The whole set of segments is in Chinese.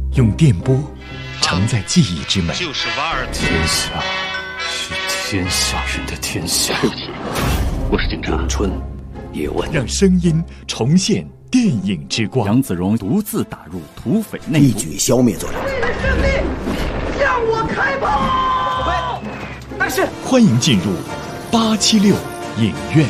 用电波承载记忆之美。 就是瓦尔天下是天下人的天下。 对不起，我是警察。 咏春，叶问， 让声音重现电影之光。 杨子荣独自打入土匪内部， 一举消灭作战。 为了胜利，向我开炮！ 但是，欢迎进入876影院。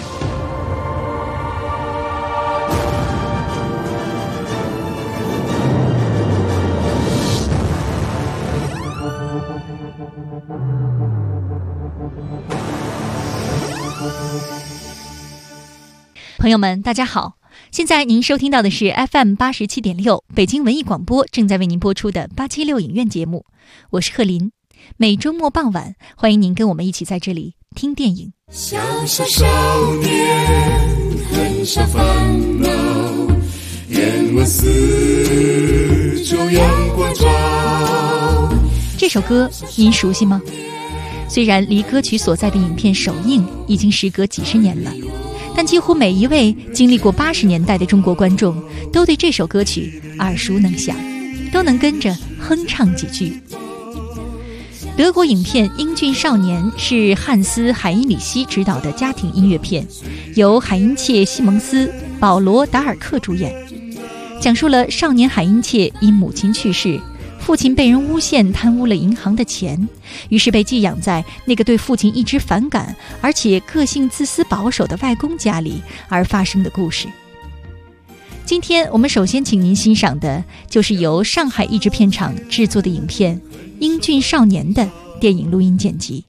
朋友们，大家好！现在您收听到的是 FM87.6 北京文艺广播正在为您播出的876影院节目，我是贺林。每周末傍晚，欢迎您跟我们一起在这里听电影。 小小少年，很少烦恼，愿闻四周阳光照。 这首歌您熟悉吗？虽然离歌曲所在的影片首映已经时隔几十年了，但几乎每一位经历过80年代的中国观众都对这首歌曲耳熟能详，都能跟着哼唱几句。德国影片《英俊少年》是汉斯·海因里希执导的家庭音乐片，由海因切·西蒙斯、保罗·达尔克主演，讲述了少年海因切因母亲去世，父亲被人诬陷贪污了银行的钱，于是被寄养在那个对父亲一直反感而且个性自私保守的外公家里而发生的故事。今天我们首先请您欣赏的就是由上海译制片厂制作的影片《英俊少年》的电影录音剪辑。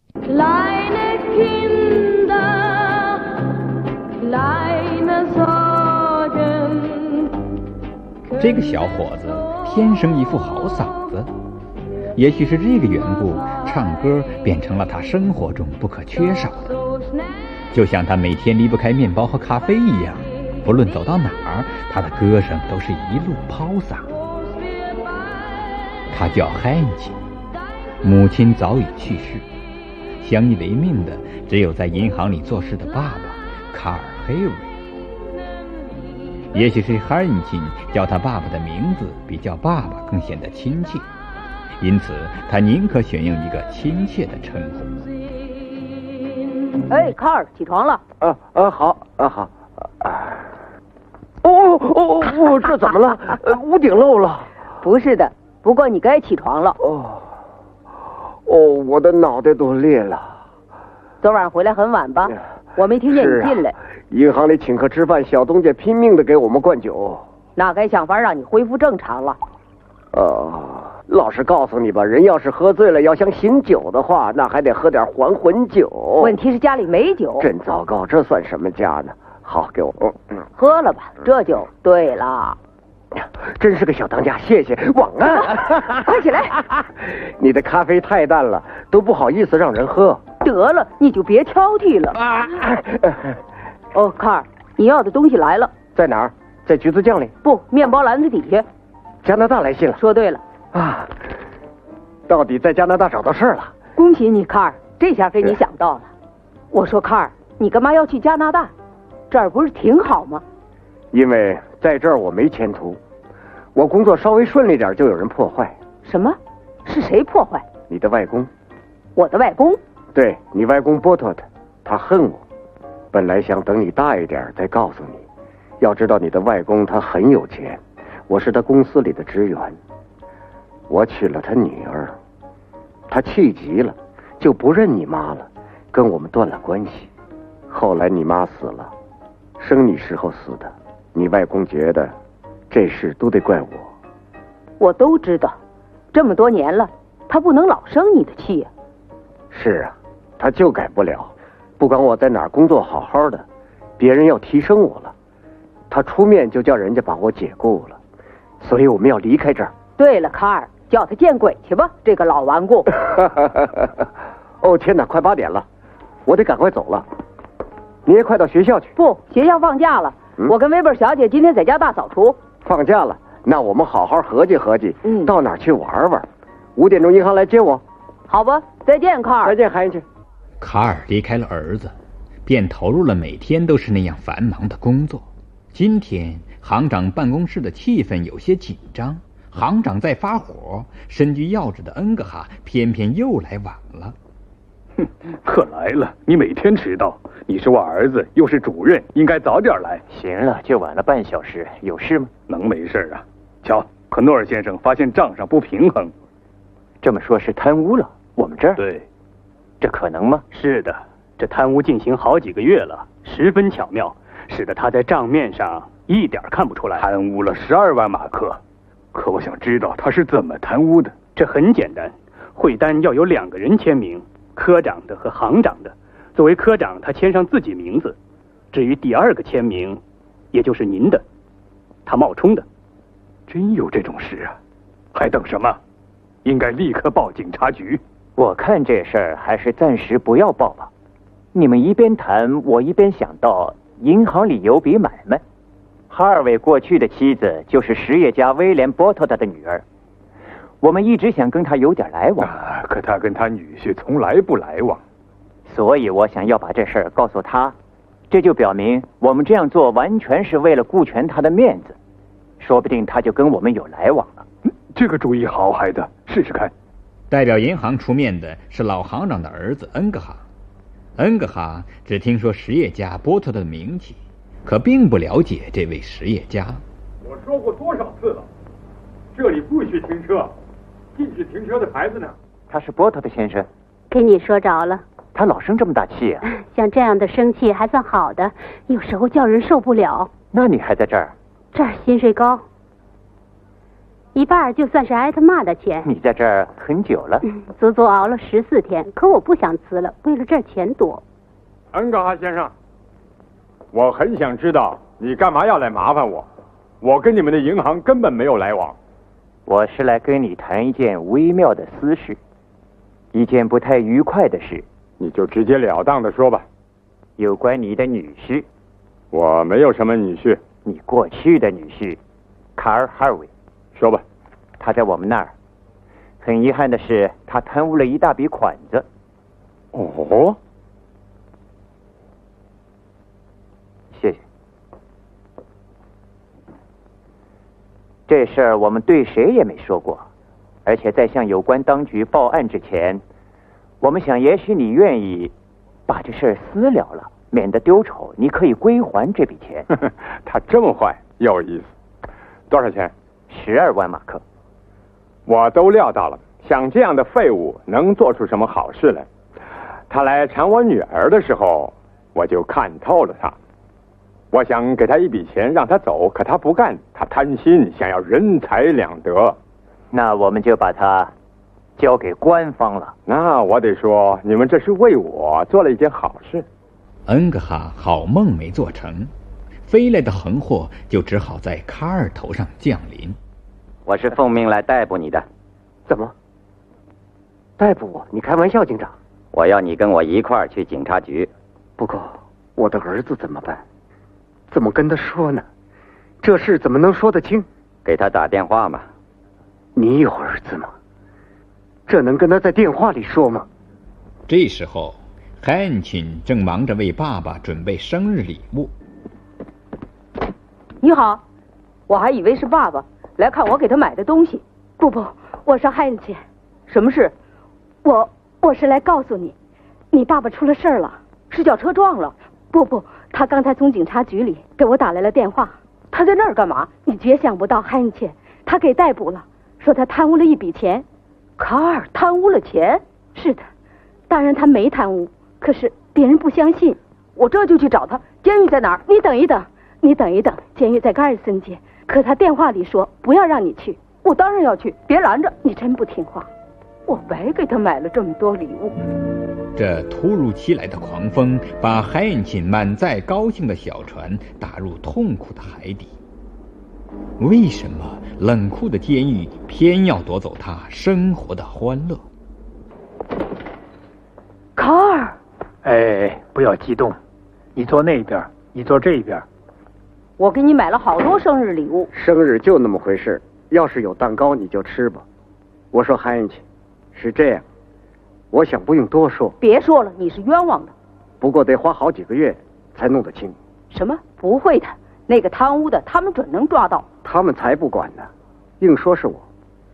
这个小伙子天生一副好嗓子，也许是这个缘故，唱歌变成了他生活中不可缺少的，就像他每天离不开面包和咖啡一样，不论走到哪儿，他的歌声都是一路抛洒。他叫海因切，母亲早已去世，相依为命的只有在银行里做事的爸爸卡尔·黑瑞。也许是海因切叫他爸爸的名字比叫爸爸更显得亲切，因此他宁可选用一个亲切的称呼。 哎，卡尔，起床了。 好。这怎么了？屋顶漏了？ 不是的，不过你该起床了。 我的脑袋都裂了。 昨晚回来很晚吧？我没听见你进来。 银行里请客吃饭，小东家拼命的给我们灌酒。 那该想法让你恢复正常了。 老实告诉你吧，人要是喝醉了，要想醒酒的话，那还得喝点还魂酒。 问题是家里没酒。 真糟糕，这算什么家呢？好，给我。 喝了吧，这就对了。 真是个小当家，谢谢。晚安。 快起来。 你的咖啡太淡了，都不好意思让人喝。 得了，你就别挑剔了。卡尔，你要的东西来了。 在哪儿？在橘子酱里？ 不，面包篮子底下。 加拿大来信了。 说对了。 到底在加拿大找到事儿了。 恭喜你，卡尔，这下给你想到了。我说，卡尔，你干嘛要去加拿大？这儿不是挺好吗？ 因为在这儿我没前途，我工作稍微顺利点就有人破坏。 什么？是谁破坏？ 你的外公。 我的外公？ 对，你外公波特的，他恨我。本来想等你大一点再告诉你，要知道你的外公他很有钱，我是他公司里的职员，我娶了他女儿，他气急了，就不认你妈了，跟我们断了关系。后来你妈死了，生你时候死的，你外公觉得这事都得怪我。 我都知道，这么多年了，他不能老生你的气啊。 是啊，他就改不了，不管我在哪儿工作好好的，别人要提升我了，他出面就叫人家把我解雇了，所以我们要离开这儿。 对了，卡尔，叫他见鬼去吧，这个老顽固。 天哪，快8点了，我得赶快走了。你也快到学校去。 不，学校放假了。我跟威伯小姐今天在家大扫除。 放假了，那我们好好合计合计，到哪儿去玩玩。5点钟银行来接我。 好吧，再见，卡尔。 再见，海因切。 卡尔离开了儿子，便投入了每天都是那样繁忙的工作。今天行长办公室的气氛有些紧张， 行长在发火，身居要职的恩格哈偏偏又来晚了。 哼，可来了！你每天迟到，你是我儿子，又是主任，应该早点来。 行了，就晚了半小时，有事吗？ 能没事啊？瞧，可诺尔先生发现账上不平衡。 这么说是贪污了？我们这儿？ 对。 这可能吗？ 是的，这贪污进行好几个月了，十分巧妙，使得他在账面上一点看不出来。 贪污了12万马克，可我想知道他是怎么贪污的。 这很简单，汇单要有2个人签名，科长的和行长的。作为科长，他签上自己名字，至于第2个签名，也就是您的，他冒充的。 真有这种事啊？还等什么？应该立刻报警察局。 我看这事儿还是暂时不要报吧。你们一边谈，我一边想到银行里有笔买卖。哈尔韦过去的妻子就是实业家威廉·波特特的女儿，我们一直想跟他有点来往。 可他跟他女婿从来不来往， 所以我想要把这事儿告诉他，这就表明我们这样做完全是为了顾全他的面子，说不定他就跟我们有来往了。 这个主意好，孩子，试试看。 代表银行出面的是老行长的儿子恩格哈。恩格哈只听说实业家波特的名气，可并不了解这位实业家。 我说过多少次了，这里不许停车，禁止停车的牌子呢。 他是波特的先生。 给你说着了。 他老生这么大气啊。 像这样的生气还算好的，有时候叫人受不了。 那你还在这儿？ 这儿薪水高，一半就算是挨他骂的钱。 你在这儿很久了？ 足足熬了14天，可我不想辞了，为了这儿钱多。 恩格哈先生，我很想知道你干嘛要来麻烦我？我跟你们的银行根本没有来往。 我是来跟你谈一件微妙的私事，一件不太愉快的事。 你就直截了当的说吧。 有关你的女婿。 我没有什么女婿。 你过去的女婿，卡尔·哈尔韦。 说吧。 他在我们那儿。很遗憾的是，他贪污了一大笔款子。 哦。 谢谢。这事儿我们对谁也没说过，而且在向有关当局报案之前，我们想也许你愿意把这事儿私了了，免得丢丑，你可以归还这笔钱。 他这么坏，有意思。多少钱 ？12万马克。 我都料到了，像这样的废物能做出什么好事来？他来缠我女儿的时候，我就看透了他。我想给他一笔钱让他走，可他不干，他贪心，想要人财两得。 那我们就把他交给官方了。 那我得说，你们这是为我做了一件好事。 恩格哈好梦没做成，飞来的横祸就只好在卡尔头上降临。 我是奉命来逮捕你的。 怎么？逮捕我？你开玩笑，警长。 我要你跟我一块儿去警察局。 不过我的儿子怎么办？怎么跟他说呢？这事怎么能说得清？ 给他打电话嘛。 你有儿子吗？这能跟他在电话里说吗？ 这时候海恩钦正忙着为爸爸准备生日礼物。 你好，我还以为是爸爸来看我给他买的东西。 不，我是海恩钦。 什么事？ 我是来告诉你，你爸爸出了事儿了。 是叫车撞了？ 不，他刚才从警察局里给我打来了电话。 他在那儿干嘛？ 你绝想不到，海恩钦，他给逮捕了，说他贪污了一笔钱。 卡尔贪污了钱？ 是的，当然他没贪污，可是别人不相信。 我这就去找他。监狱在哪儿？ 你等一等，监狱在盖尔森街。可他电话里说不要让你去。 我当然要去，别拦着。 你真不听话， 我白给他买了这么多礼物。 这突如其来的狂风把海恩钦满载高兴的小船打入痛苦的海底。为什么冷酷的监狱偏要夺走他生活的欢乐？ 卡尔， 哎，不要激动，你坐那边，你坐这边。 我给你买了好多生日礼物。 生日就那么回事，要是有蛋糕你就吃吧。我说海恩钦，是这样，我想不用多说。 别说了，你是冤枉的。 不过得花好几个月才弄得清。 什么？不会的，那个贪污的他们准能抓到。 他们才不管呢，硬说是我。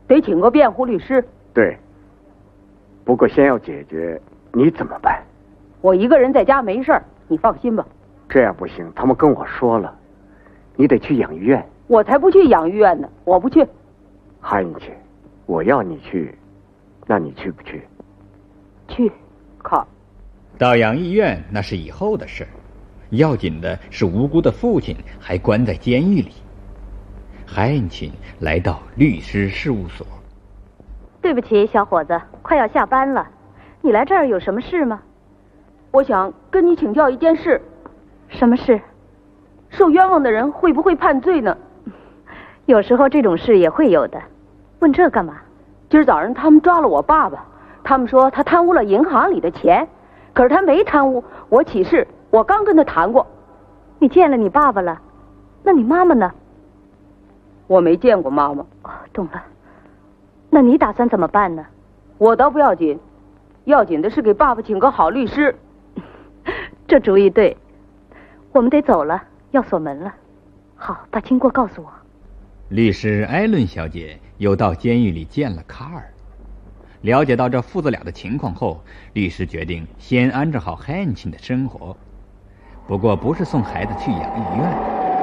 得请个辩护律师。 对。不过先要解决你怎么办？ 我一个人在家没事儿，你放心吧。 这样不行，他们跟我说了，你得去养育院。 我才不去养育院呢，我不去。 哈英姐，我要你去，那你去不去？ 去。靠。 到养育院那是以后的事，要紧的是无辜的父亲还关在监狱里。海恩钦来到律师事务所。 对不起，小伙子，快要下班了，你来这儿有什么事吗？ 我想跟你请教一件事。 什么事？ 受冤枉的人会不会判罪呢？ 有时候这种事也会有的。问这干嘛？ 今儿早上他们抓了我爸爸，他们说他贪污了银行里的钱，可是他没贪污。我起誓，我刚跟他谈过。 你见了你爸爸了？那你妈妈呢？ 我没见过妈妈。 哦，懂了。那你打算怎么办呢？ 我倒不要紧，要紧的是给爸爸请个好律师。 这主意对。我们得走了，要锁门了。好，把经过告诉我。 律师艾伦小姐又到监狱里见了卡尔，了解到这父子俩的情况后，律师决定先安置好海恩钦的生活，不过不是送孩子去养育院。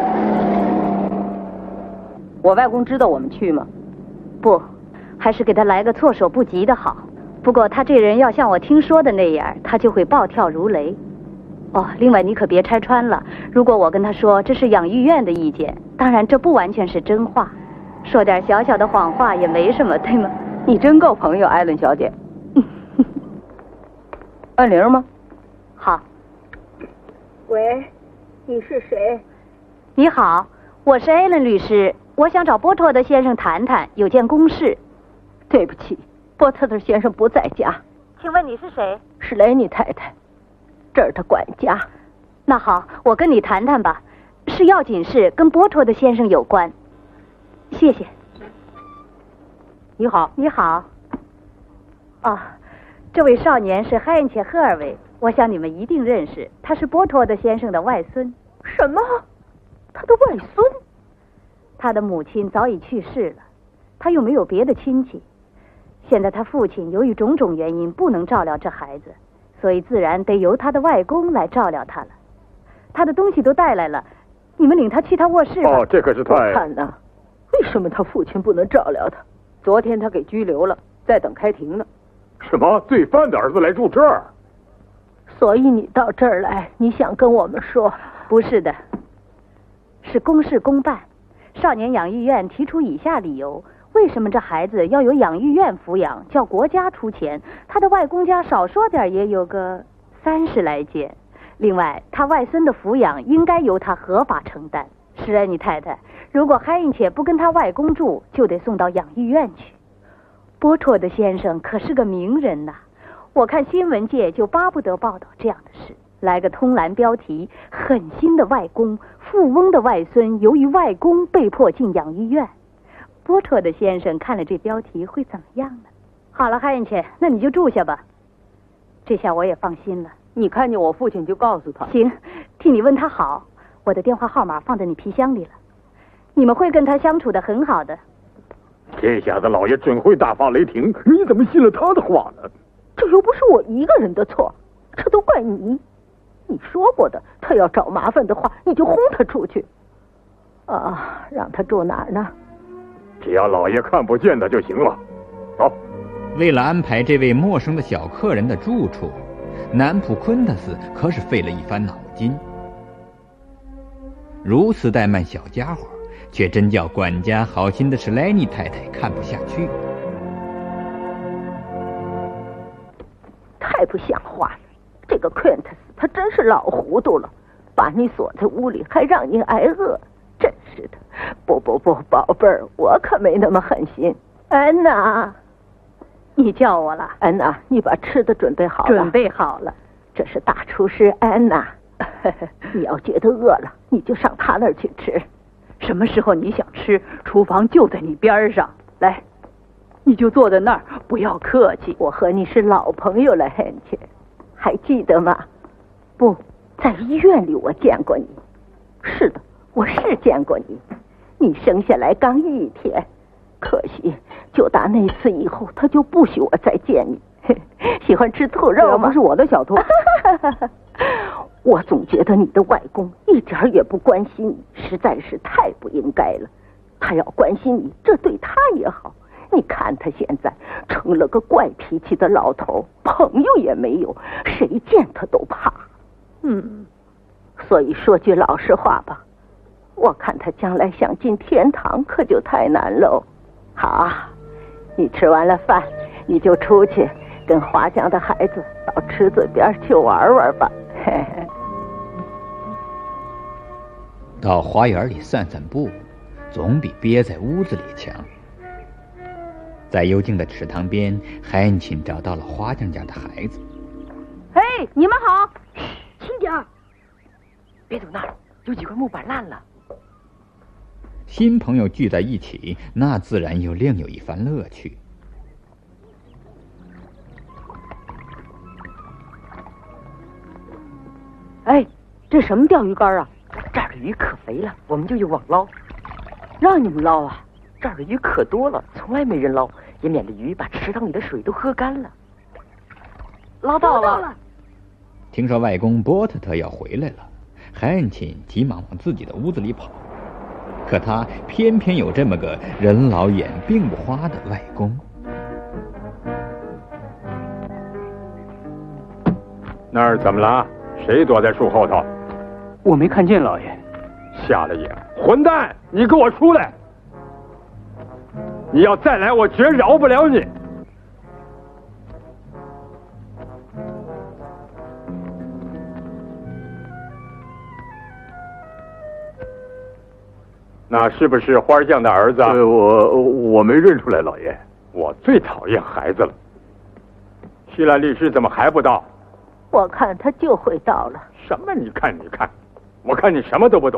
我外公知道我们去吗？ 不，还是给他来个措手不及的好。不过他这人要像我听说的那样，他就会暴跳如雷。哦，另外你可别拆穿了，如果我跟他说这是养育院的意见，当然这不完全是真话，说点小小的谎话也没什么，对吗？ 你真够朋友，艾伦小姐。按铃吗？ 好。 喂，你是谁？ 你好，我是艾伦律师，我想找波特的先生谈谈，有件公事。 对不起，波特的先生不在家。 请问你是谁？ 是雷尼太太，这儿的管家。 那好，我跟你谈谈吧，是要紧事，跟波特的先生有关。谢谢。 你好。 你好。哦，这位少年是海恩切赫尔维，我想你们一定认识，他是波特的先生的外孙。 什么？他的外孙？ 他的母亲早已去世了，他又没有别的亲戚。现在他父亲由于种种原因不能照料这孩子，所以自然得由他的外公来照料他了。他的东西都带来了，你们领他去他卧室吧。 哦，这可是太…… 我看呐，为什么他父亲不能照料他？昨天他给拘留了，在等开庭呢。 什么？罪犯的儿子来住这儿？ 所以你到这儿来，你想跟我们说？ 不是的，是公事公办。少年养育院提出以下理由：为什么这孩子要由养育院抚养，叫国家出钱？他的外公家少说点也有个30来件。另外，他外孙的抚养应该由他合法承担。是啊，你太太，如果海恩切不跟他外公住，就得送到养育院去。波特的先生可是个名人呐，我看新闻界就巴不得报道这样的事，来个通栏标题：狠心的外公，富翁的外孙由于外公被迫进养育院。波特的先生看了这标题会怎么样呢？好了，海恩切，那你就住下吧。这下我也放心了。 你看见我父亲就告诉他。 行，替你问他好，我的电话号码放在你皮箱里了。你们会跟他相处得很好的。 这下子老爷准会大发雷霆，你怎么信了他的话呢？ 这又不是我一个人的错，这都怪你。你说过的，他要找麻烦的话，你就轰他出去。啊，让他住哪儿呢？ 只要老爷看不见的就行了。走。 为了安排这位陌生的小客人的住处，南普昆特斯可是费了一番脑筋。如此怠慢小家伙，却真叫管家好心的史莱尼太太看不下去。 太不像话了！这个昆特斯他真是老糊涂了，把你锁在屋里，还让你挨饿，真是的！不，宝贝儿，我可没那么狠心。安娜， 你叫我了？ 安娜，你把吃的准备好了？ 准备好了。 这是大厨师安娜。你要觉得饿了，你就上他那儿去吃。 什么时候你想吃，厨房就在你边上。来，你就坐在那儿，不要客气。 我和你是老朋友了，汉切，还记得吗？不，在医院里我见过你。是的，我是见过你。你生下来刚1天，可惜就打那次以后，他就不许我再见你。喜欢吃兔肉吗？ 不是我的小兔。 我总觉得你的外公一点也不关心你，实在是太不应该了。他要关心你，这对他也好。你看他现在成了个怪脾气的老头，朋友也没有，谁见他都怕。所以说句老实话吧，我看他将来想进天堂可就太难喽。好，你吃完了饭，你就出去跟华江的孩子到池子边去玩玩吧。 到花园里散散步，总比憋在屋子里强。在幽静的池塘边，海恩钦找到了花匠家的孩子。 嘿，你们好， 轻点儿，别走那儿，有几块木板烂了。 新朋友聚在一起，那自然又另有一番乐趣。 哎，这什么钓鱼竿啊？ 这儿的鱼可肥了，我们就用网捞。 让你们捞啊？ 这儿的鱼可多了，从来没人捞，也免得鱼把池塘里的水都喝干了。 捞到了。 听说外公波特特要回来了，海恩钦急忙往自己的屋子里跑。可他偏偏有这么个人老眼病不花的外公。 那儿怎么了？谁躲在树后头？ 我没看见老爷。 瞎了眼！混蛋！你给我出来！你要再来，我绝饶不了你！那是不是花匠的儿子？ 我没认出来，老爷。 我最讨厌孩子了。希腊律师怎么还不到？ 我看他就会到了。 什么？你看，我看你什么都不懂。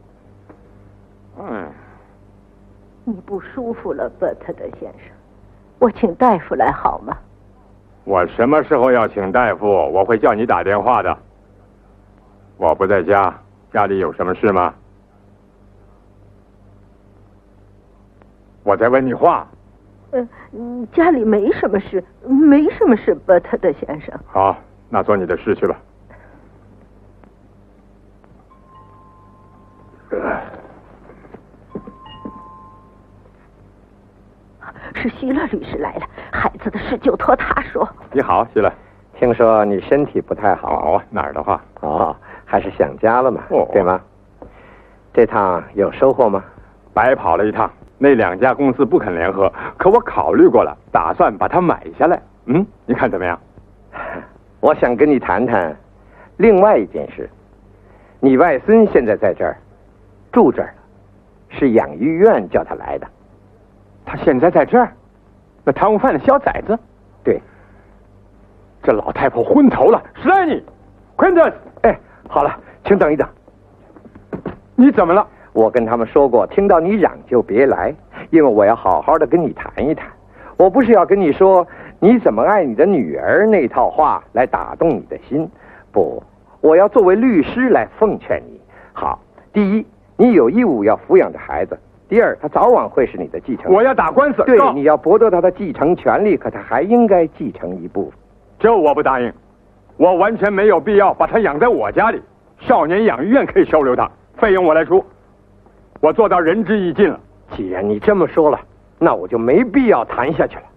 你不舒服了，伯特德先生，我请大夫来好吗？ 我什么时候要请大夫？我会叫你打电话的。我不在家，家里有什么事吗？我在问你话。 家里没什么事，没什么事，伯特德先生。 好，那做你的事去吧。 是希勒律师来了，孩子的事就托他说。 你好，希勒。 听说你身体不太好。 哦，哪儿的话？ 哦，还是想家了嘛，对吗？这趟有收获吗？ 白跑了一趟，那2家公司不肯联合，可我考虑过了，打算把它买下来。你看怎么样？ 我想跟你谈谈另外一件事。你外孙现在在这儿，住这儿了，是养育院叫他来的。 他现在在这儿？那贪污犯的小崽子？ 对。 这老太婆昏头了，来你 ，Quintus！ 哎，好了，请等一等。 你怎么了？ 我跟他们说过，听到你嚷就别来，因为我要好好的跟你谈一谈。我不是要跟你说你怎么爱你的女儿那套话来打动你的心，不，我要作为律师来奉劝你。好，第一，你有义务要抚养着孩子；第二，他早晚会是你的继承人。 我要打官司。 对，你要剥夺他的继承权利，可他还应该继承一部分。 这我不答应，我完全没有必要把他养在我家里。少年养育院可以收留他，费用我来出。我做到仁至义尽了。 既然你这么说了，那我就没必要谈下去了。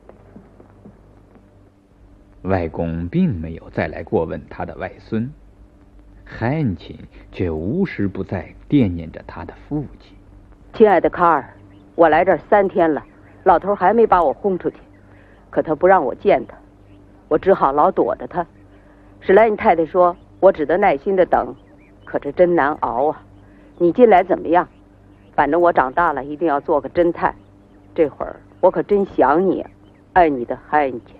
外公并没有再来过问他的外孙，海恩钦却无时不在惦念着他的父亲。 亲爱的卡尔，我来这儿3天了，老头还没把我轰出去，可他不让我见他，我只好老躲着他。史莱因太太说我只得耐心的等，可这真难熬啊。你近来怎么样？反正我长大了一定要做个侦探，这会儿我可真想你，爱你的海恩钦。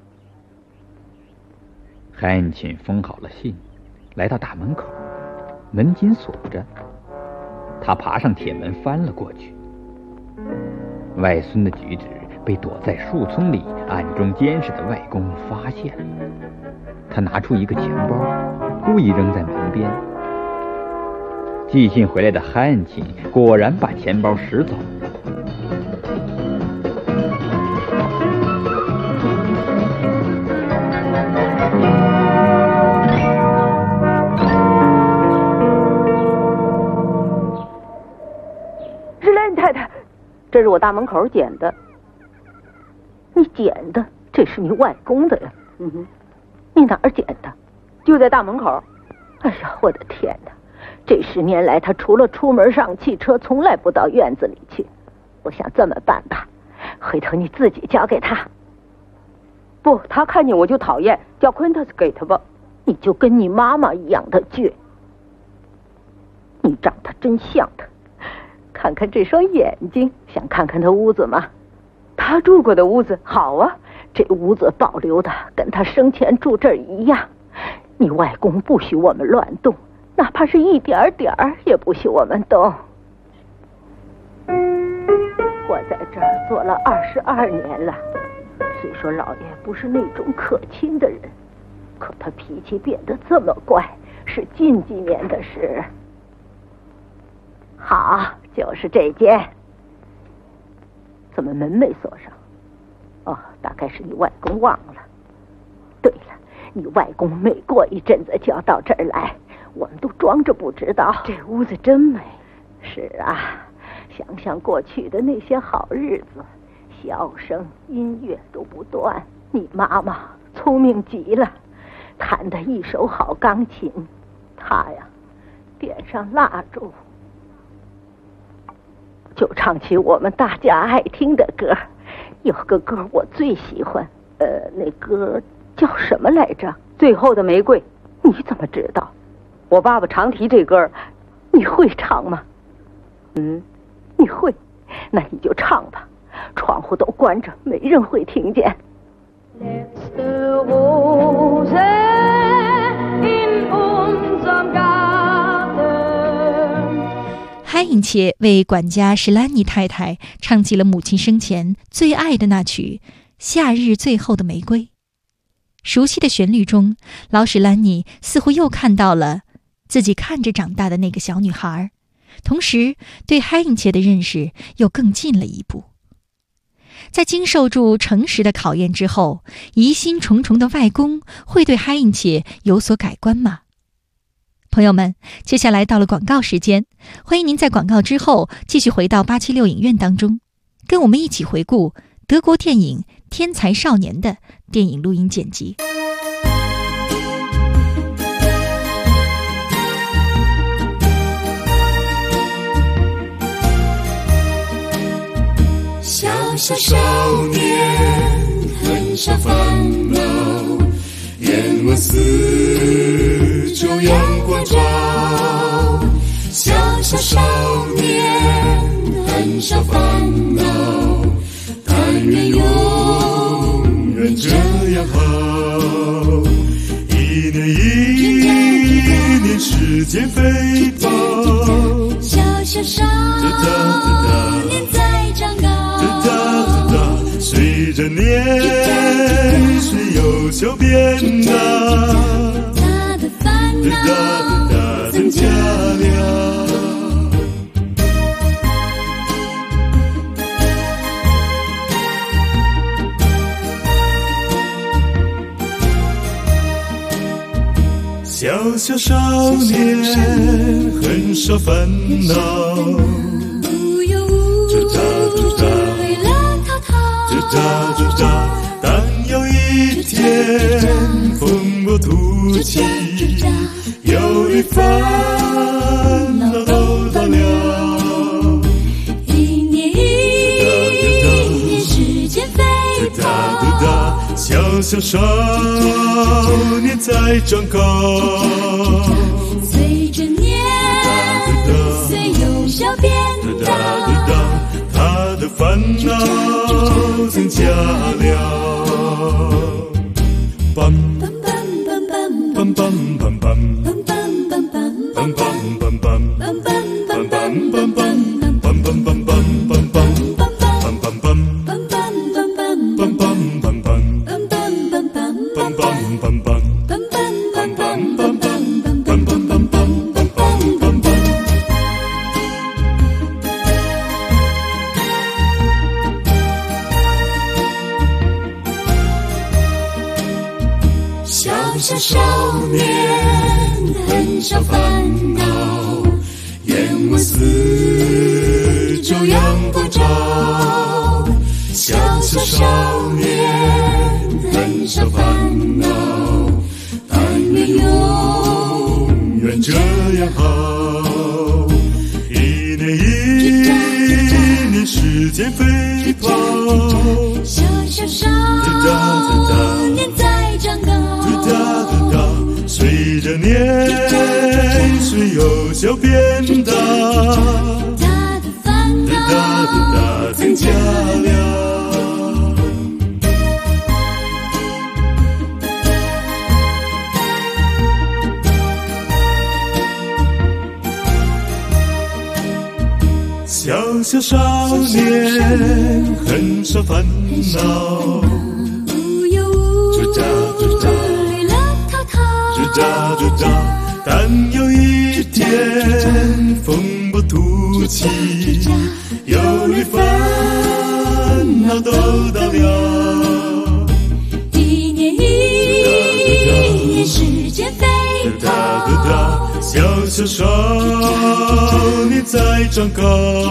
海恩钦封好了信，来到大门口，门紧锁着。他爬上铁门翻了过去。外孙的举止被躲在树丛里暗中监视的外公发现了。他拿出一个钱包，故意扔在门边。寄信回来的海恩钦果然把钱包拾走了。 这是我大门口捡的。 你捡的？这是你外公的呀。 嗯哼。 你哪儿捡的？ 就在大门口。 哎呀，我的天哪！这10年来，他除了出门上汽车，从来不到院子里去。我想这么办吧，回头你自己交给他。 不，他看见我就讨厌，叫昆特斯给他吧。 你就跟你妈妈一样的倔。你长得真像他，看看这双眼睛，想看看他屋子吗？ 他住过的屋子好啊， 这屋子保留的跟他生前住这儿一样。你外公不许我们乱动，哪怕是一点点儿也不许我们动。我在这儿做了22年了，虽说老爷不是那种可亲的人，可他脾气变得这么怪，是近几年的事。好，就是这间。怎么门没锁上？哦，大概是你外公忘了。对了，你外公每过一阵子就要到这儿来，我们都装着不知道。 这屋子真美。 是啊，想想过去的那些好日子，笑声、音乐都不断。你妈妈聪明极了，弹得一手好钢琴。她呀，点上蜡烛，就唱起我们大家爱听的歌。有个歌我最喜欢，那歌叫什么来着？ 最后的玫瑰。 你怎么知道？ 我爸爸常提这歌。 你会唱吗？你会？那你就唱吧，窗户都关着，没人会听见。 海因切为管家史兰尼太太唱起了母亲生前最爱的那曲《夏日最后的玫瑰》。熟悉的旋律中，老史兰尼似乎又看到了自己看着长大的那个小女孩，同时对海因切的认识又更近了一步。在经受住诚实的考验之后，疑心重重的外公会对海因切有所改观吗？朋友们，接下来到了广告时间，欢迎您在广告之后继续回到876影院当中，跟我们一起回顾德国电影《天才少年》的电影录音剪辑。 小小少年，很少烦恼，眼望四周阳光照。小小少年，很少烦恼，但愿永远这样好。一年一年，时间飞跑，小小少年在长高。随着年岁有所变大，他的烦恼增加了。小小少年，很少烦恼，无忧无虑，但有一天风波突起，忧虑烦恼都到了。一年一年，时间飞跑，小小少年在长高。随着年岁有所变大，他的烦恼增加了。梆梆梆梆梆梆梆梆梆梆梆梆梆梆梆梆梆梆梆小少年，很少烦恼，眼望四周阳光照。 少年，很少烦恼，但愿永远这样好。一年一年，时间飞跑， 小小少年在长高，随着年岁由小变大，他的烦恼增加了。小小少年，很少烦恼，无忧无虑乐淘淘，吱喳，但有一天风波突起，忧虑烦恼都到了。一年一年，时间飞跑，小小少年在长高，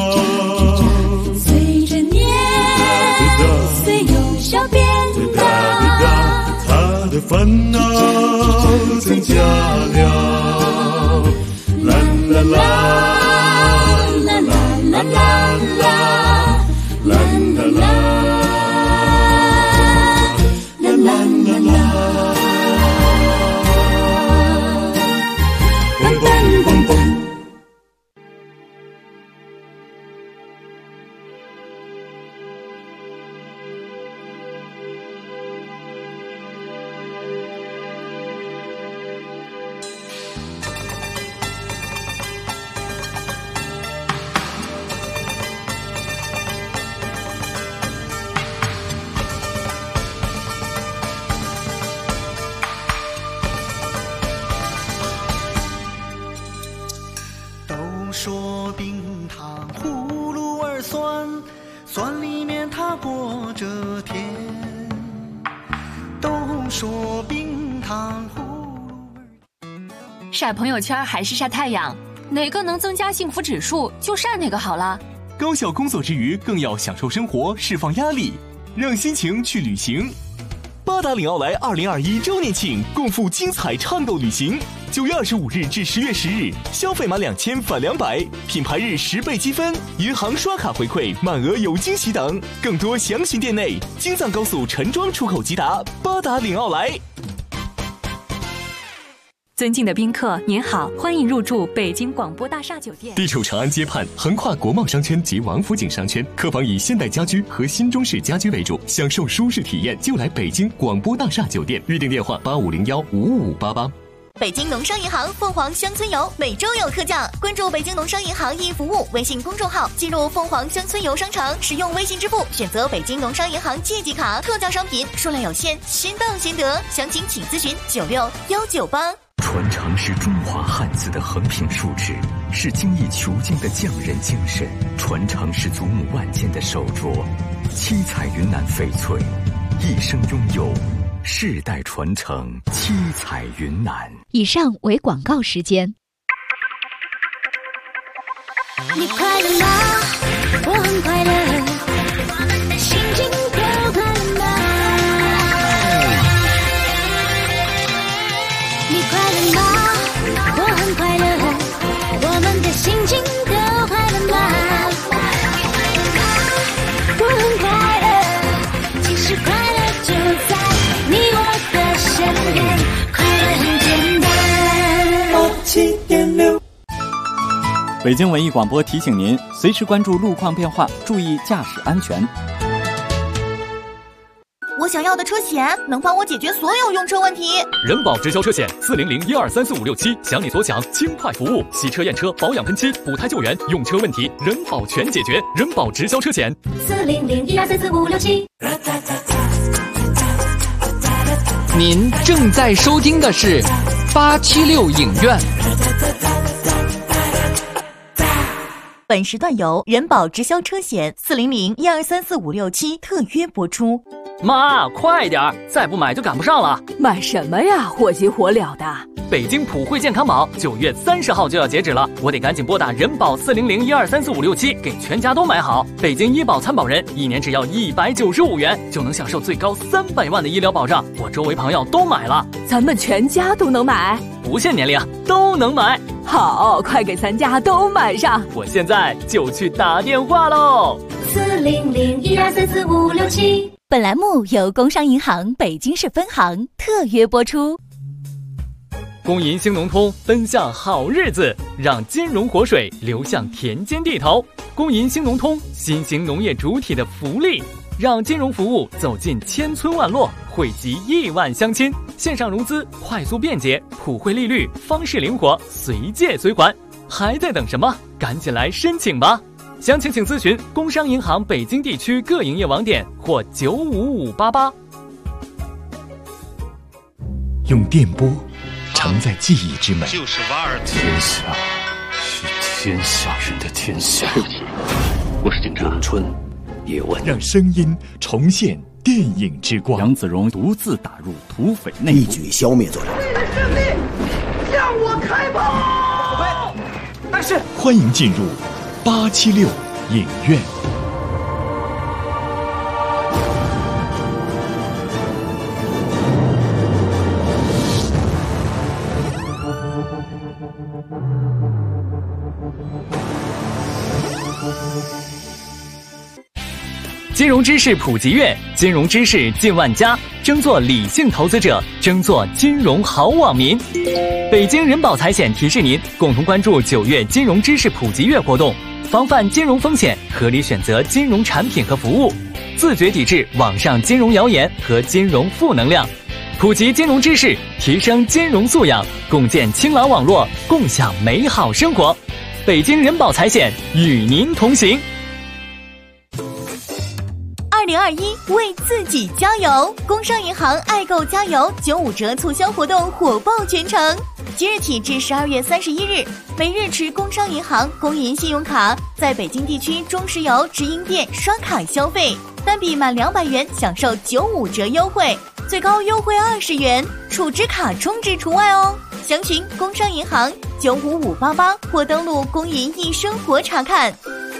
随着年岁由小变大，他的烦恼增加了。啦啦啦啦啦啦啦啦啦啦啦啦啦啦。 说冰糖葫芦儿酸，酸里面它裹着甜。都说冰糖葫芦儿。 晒朋友圈还是晒太阳，哪个能增加幸福指数就晒哪个好了。 高效工作之余，更要享受生活，释放压力，让心情去旅行。八达岭奥莱2021周年庆，共赴精彩畅购旅行。9月25日至10月10日，消费满2000返200，品牌日10倍积分，银行刷卡回馈，满额有惊喜等。更多详询店内。京藏高速陈庄出口吉达，八达岭奥莱。 尊敬的宾客，您好，欢迎入住北京广播大厦酒店。 地处长安街畔，横跨国贸商圈及王府井商圈，客房以现代家居和新中式家居为主，享受舒适体验就来北京广播大厦酒店。预订电话8501-55588。 北京农商银行凤凰乡村游每周有特价，关注北京农商银行易服务微信公众号，进入凤凰乡村游商城，使用微信支付，选择北京农商银行借记卡，特价商品数量有限，先到先得，详情请咨询96198。 传承是中华汉字的横平竖直，是精益求精的匠人精神；传承是祖母万千的手镯，七彩云南翡翠，一生拥有，世代传承，七彩云南。 以上为广告时间。 你快乐吗？我很快乐，心情都快乐吗？你快乐吗？我很快乐，我们的心情都快乐吗？我很快乐，其实快乐就在你我的身边，快乐很简单。87.6。 北京文艺广播提醒您，随时关注路况变化，注意驾驶安全。 我想要的车险能帮我解决所有用车问题。 人保直销车险400-1234567，想你所想，轻快服务，洗车验车、保养喷漆、补胎救援，用车问题人保全解决。人保直销车险 400-1234567。 您正在收听的是876影院。 本时段由人保直销车险400-1234567特约播出。 妈，快点，再不买就赶不上了。 买什么呀？火急火燎的。 北京普惠健康宝9月30号就要截止了，我得赶紧拨打人保400-1234567，给全家都买好。北京医保参保人1年只要195元，就能享受最高300万的医疗保障。我周围朋友都买了， 咱们全家都能买， 不限年龄都能买。 好，快给咱家都买上！ 我现在就去打电话喽。 400-1234567。本栏目由工商银行北京市分行特约播出。 工银兴农通奔向好日子，让金融活水流向田间地头。工银兴农通新型农业主体的福利，让金融服务走进千村万落，惠及亿万乡亲。线上融资快速便捷，普惠利率，方式灵活，随借随还。还在等什么？赶紧来申请吧！详情请咨询工商银行北京地区各营业网点或95588。 用电波承载记忆之美。 就是瓦尔特。 天下是天下人的天下。 对不起，我是警察。 咏春，叶问。 让声音重现电影之光。 杨子荣独自打入土匪内部， 一举消灭作者。 为了胜利，向我开炮！但是， 欢迎进入876影院。 金融知识普及月，金融知识近万家，争做理性投资者，争做金融好网民。北京人保财险提示您，共同关注9月金融知识普及月活动，防范金融风险，合理选择金融产品和服务，自觉抵制网上金融谣言和金融负能量，普及金融知识，提升金融素养，共建清朗网络，共享美好生活。北京人保财险与您同行。 2021为自己加油！工商银行爱购加油95折促销活动火爆全城，即日起至12月31日，每日持工商银行工银信用卡在北京地区中石油直营店刷卡消费，单笔满200元享受95折优惠，最高优惠20元，储值卡充值除外哦。详询工商银行95588或登录工银易生活查看。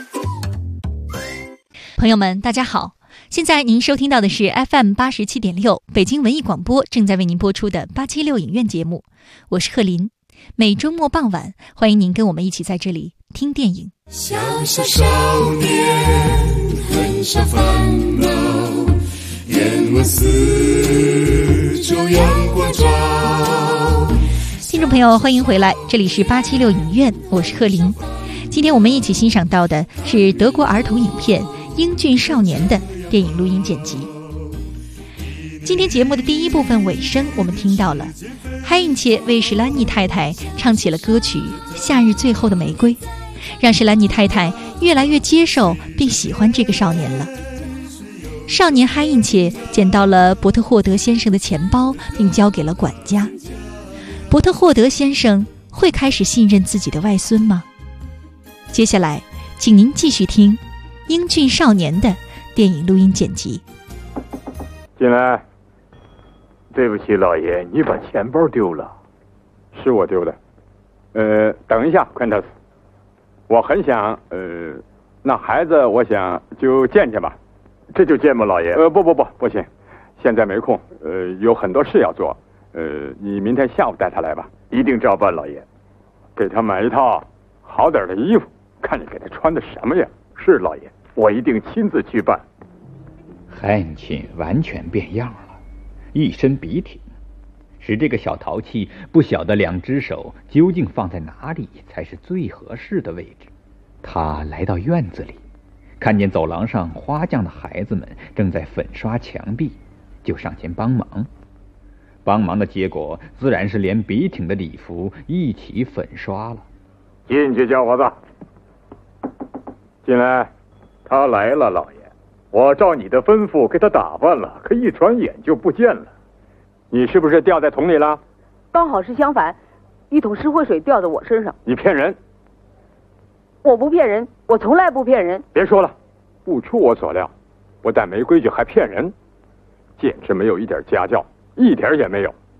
朋友们，大家好。现在您收听到的是 FM 87.6北京文艺广播正在为您播出的876影院节目，我是贺林。每周末傍晚，欢迎您跟我们一起在这里听电影。 小小少年，很少烦恼，愿我死就阳光照。 听众朋友，欢迎回来，这里是876影院，我是贺林。今天我们一起欣赏到的是德国儿童影片《英俊少年》的电影录音剪辑。今天节目的第一部分尾声，我们听到了海因切为史兰妮太太唱起了歌曲《夏日最后的玫瑰》，让史兰妮太太越来越接受并喜欢这个少年了。少年海因切捡到了伯特霍德先生的钱包，并交给了管家。伯特霍德先生会开始信任自己的外孙吗？接下来请您继续听英俊少年的电影录音剪辑。 进来。对不起，老爷，你把钱包丢了。 是我丢的。等一下，昆特斯，我很想，那孩子，我想就见见吧。 这就见吗，老爷？ 不行，现在没空，有很多事要做。你明天下午带他来吧。 一定照办，老爷。 给他买一套好点的衣服，看你给他穿的什么呀？ 是，老爷，我一定亲自去办。 汉卿完全变样了，一身笔挺，使这个小淘气不晓得2只手究竟放在哪里才是最合适的位置。他来到院子里，看见走廊上花匠的孩子们正在粉刷墙壁，就上前帮忙。帮忙的结果自然是连笔挺的礼服一起粉刷了。 进去，小伙子。 进来。 他来了，老爷。我照你的吩咐给他打扮了，可一转眼就不见了。 你是不是掉在桶里了？ 刚好是相反，一桶石灰水掉在我身上。 你骗人！ 我不骗人，我从来不骗人。 别说了，不出我所料，不但没规矩，还骗人，简直没有一点家教，一点也没有。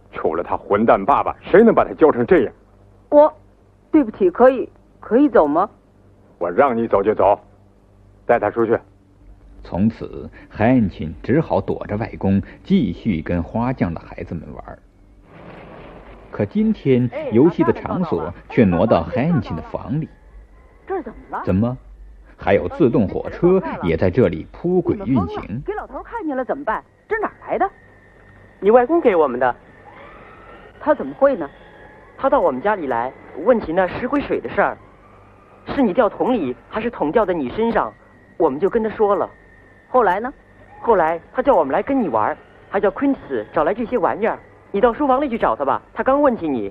除了他混蛋爸爸，谁能把他教成这样？ 对不起，可以走吗？ 我让你走就走，带他出去。 从此，海恩钦只好躲着外公，继续跟花匠的孩子们玩。可今天游戏的场所却挪到海恩钦的房里。 这儿怎么了？ 怎么？还有自动火车也在这里铺轨运行。 给老头看见了怎么办？这哪来的？ 你外公给我们的。 他怎么会呢？ 他到我们家里来，问起那石灰水的事儿，是你掉桶里还是桶掉在你身上？我们就跟他说了。 后来呢？ 后来他叫我们来跟你玩，还叫昆斯找来这些玩意儿。你到书房里去找他吧，他刚问起你。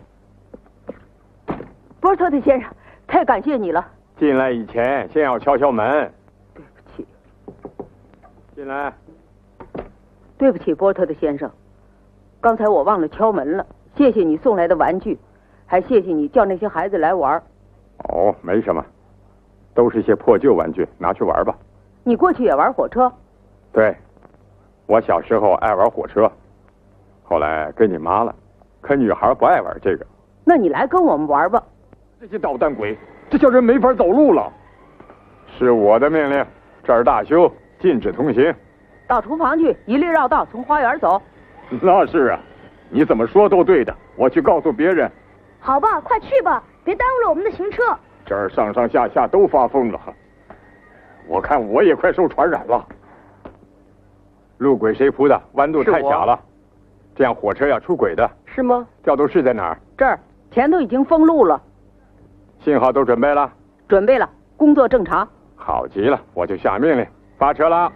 波特的先生，太感谢你了。 进来以前先要敲敲门。 对不起。 进来。 对不起，波特的先生，刚才我忘了敲门了。谢谢你送来的玩具，还谢谢你叫那些孩子来玩。 哦，没什么，都是些破旧玩具，拿去玩吧。 你过去也玩火车？ 对，我小时候爱玩火车，后来跟你妈了，可女孩不爱玩这个。 那你来跟我们玩吧。 这些捣蛋鬼，这叫人没法走路了。是我的命令，这儿大修，禁止通行。 到厨房去，一律绕道，从花园走。 那是啊，你怎么说都对的，我去告诉别人。 好吧，快去吧，别耽误了我们的行车。 这儿上上下下都发疯了，我看我也快受传染了。路轨谁铺的？弯度太小了，这样火车要出轨的。 是吗？ 调度室在哪儿？ 这儿，前头已经封路了。 信号都准备了？ 准备了，工作正常。 好极了，我就下命令，发车了。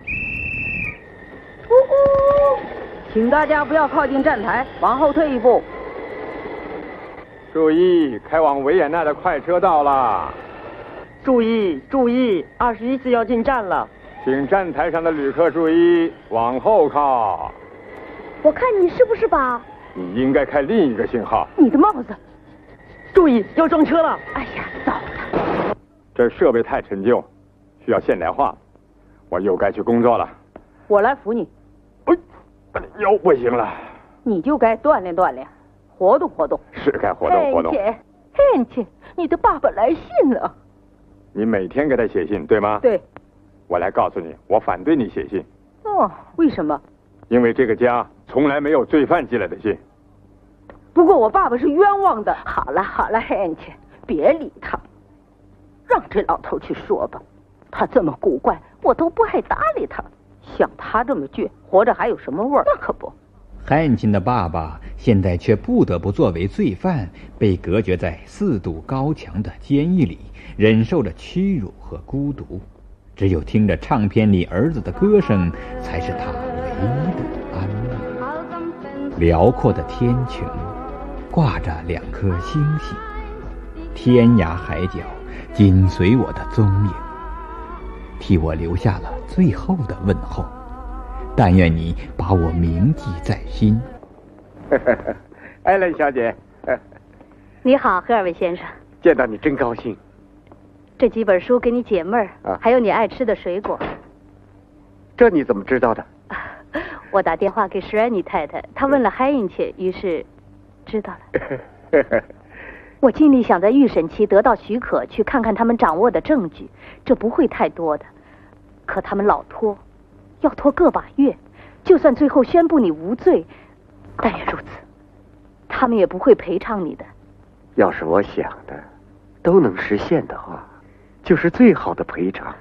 请大家不要靠近站台，往后退一步。 注意，开往维也纳的快车到了。 注意注意，21次要进站了。 请站台上的旅客注意，往后靠。 我看你是不是把？ 你应该开另一个信号。 你的帽子。 注意，要撞车了！ 哎呀，糟了！ 这设备太陈旧，需要现代化。我又该去工作了。 我来扶你。 腰不行了。 你就该锻炼锻炼，活动活动。 是该活动活动。 汉卿，你的爸爸来信了。 你每天给他写信，对吗？ 对。 我来告诉你，我反对你写信。 哦，为什么？ 因为这个家从来没有罪犯寄来的信。 不过我爸爸是冤枉的。好了好了，汉卿，别理他，让这老头去说吧。他这么古怪，我都不爱搭理他。像他这么倔，活着还有什么味儿？那可不。 海恩钦的爸爸现在却不得不作为罪犯，被隔绝在4堵高墙的监狱里，忍受着屈辱和孤独。只有听着唱片里儿子的歌声，才是他唯一的安慰。辽阔的天穹，挂着2颗星星，天涯海角紧随我的踪影，替我留下了最后的问候。但愿你把我铭记在心。 艾伦小姐。 你好，赫尔维先生。 见到你真高兴。 这几本书给你解闷儿，还有你爱吃的水果。 这你怎么知道的？ 我打电话给史安妮太太，她问了海因切，于是知道了。我尽力想在预审期得到许可，去看看他们掌握的证据，这不会太多的。可他们老拖，要拖个把月，就算最后宣布你无罪，但愿如此，他们也不会赔偿你的。 要是我想的都能实现的话，就是最好的赔偿。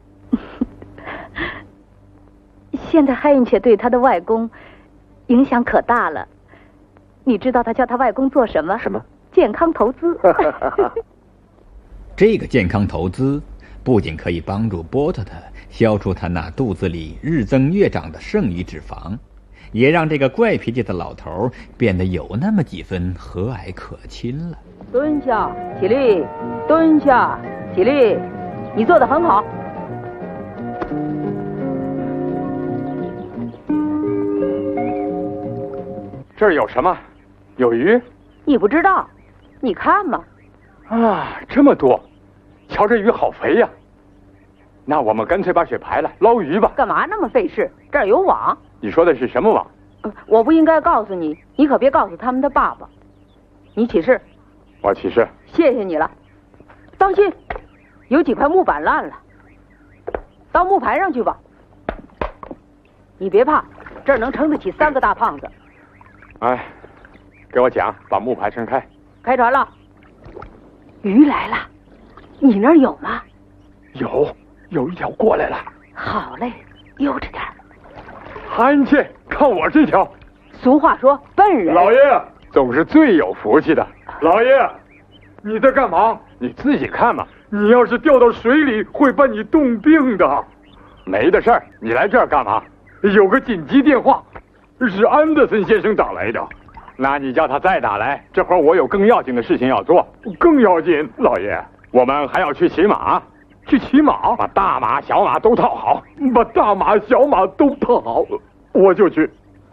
现在海因切对他的外公影响可大了，你知道他叫他外公做什么？ 什么？ 健康投资。 这个健康投资不仅可以帮助波特消除他那肚子里日增月长的剩余脂肪，也让这个怪脾气的老头变得有那么几分和蔼可亲了。 蹲下，起立，蹲下，起立，你做得很好。 这儿有什么？有鱼？ 你不知道？你看嘛。 啊，这么多！瞧这鱼好肥呀！那我们干脆把水排了，捞鱼吧。 干嘛那么费事？这儿有网。 你说的是什么网？ 我不应该告诉你，你可别告诉他们的爸爸。你起誓。 我起誓。 谢谢你了。当心，有几块木板烂了，到木牌上去吧。你别怕，这儿能撑得起3个大胖子。 哎，给我讲，把木牌撑开。 开船了。鱼来了，你那儿有吗？ 有一条过来了。 好嘞，悠着点。 韩切，看我这条。 俗话说，笨人。 老爷总是最有福气的。老爷，你在干嘛？你自己看嘛。你要是掉到水里，会把你冻病的。没的事儿，你来这儿干嘛？有个紧急电话，是安德森先生打来的。那你叫他再打来，这会儿我有更要紧的事情要做。更要紧，老爷，我们还要去骑马。去骑马，把大马、小马都套好。把大马、小马都套好，我就去。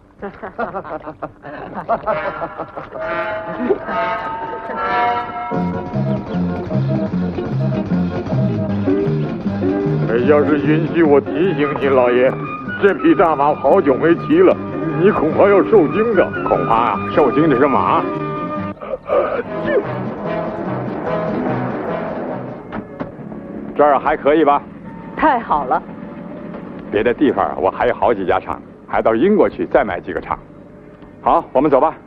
要是允许我提醒你，老爷，这匹大马好久没骑了，你恐怕要受惊的。恐怕受惊的是马。这儿还可以吧？ 太好了。 别的地方我还有好几家厂，还到英国去再买几个厂。好，我们走吧。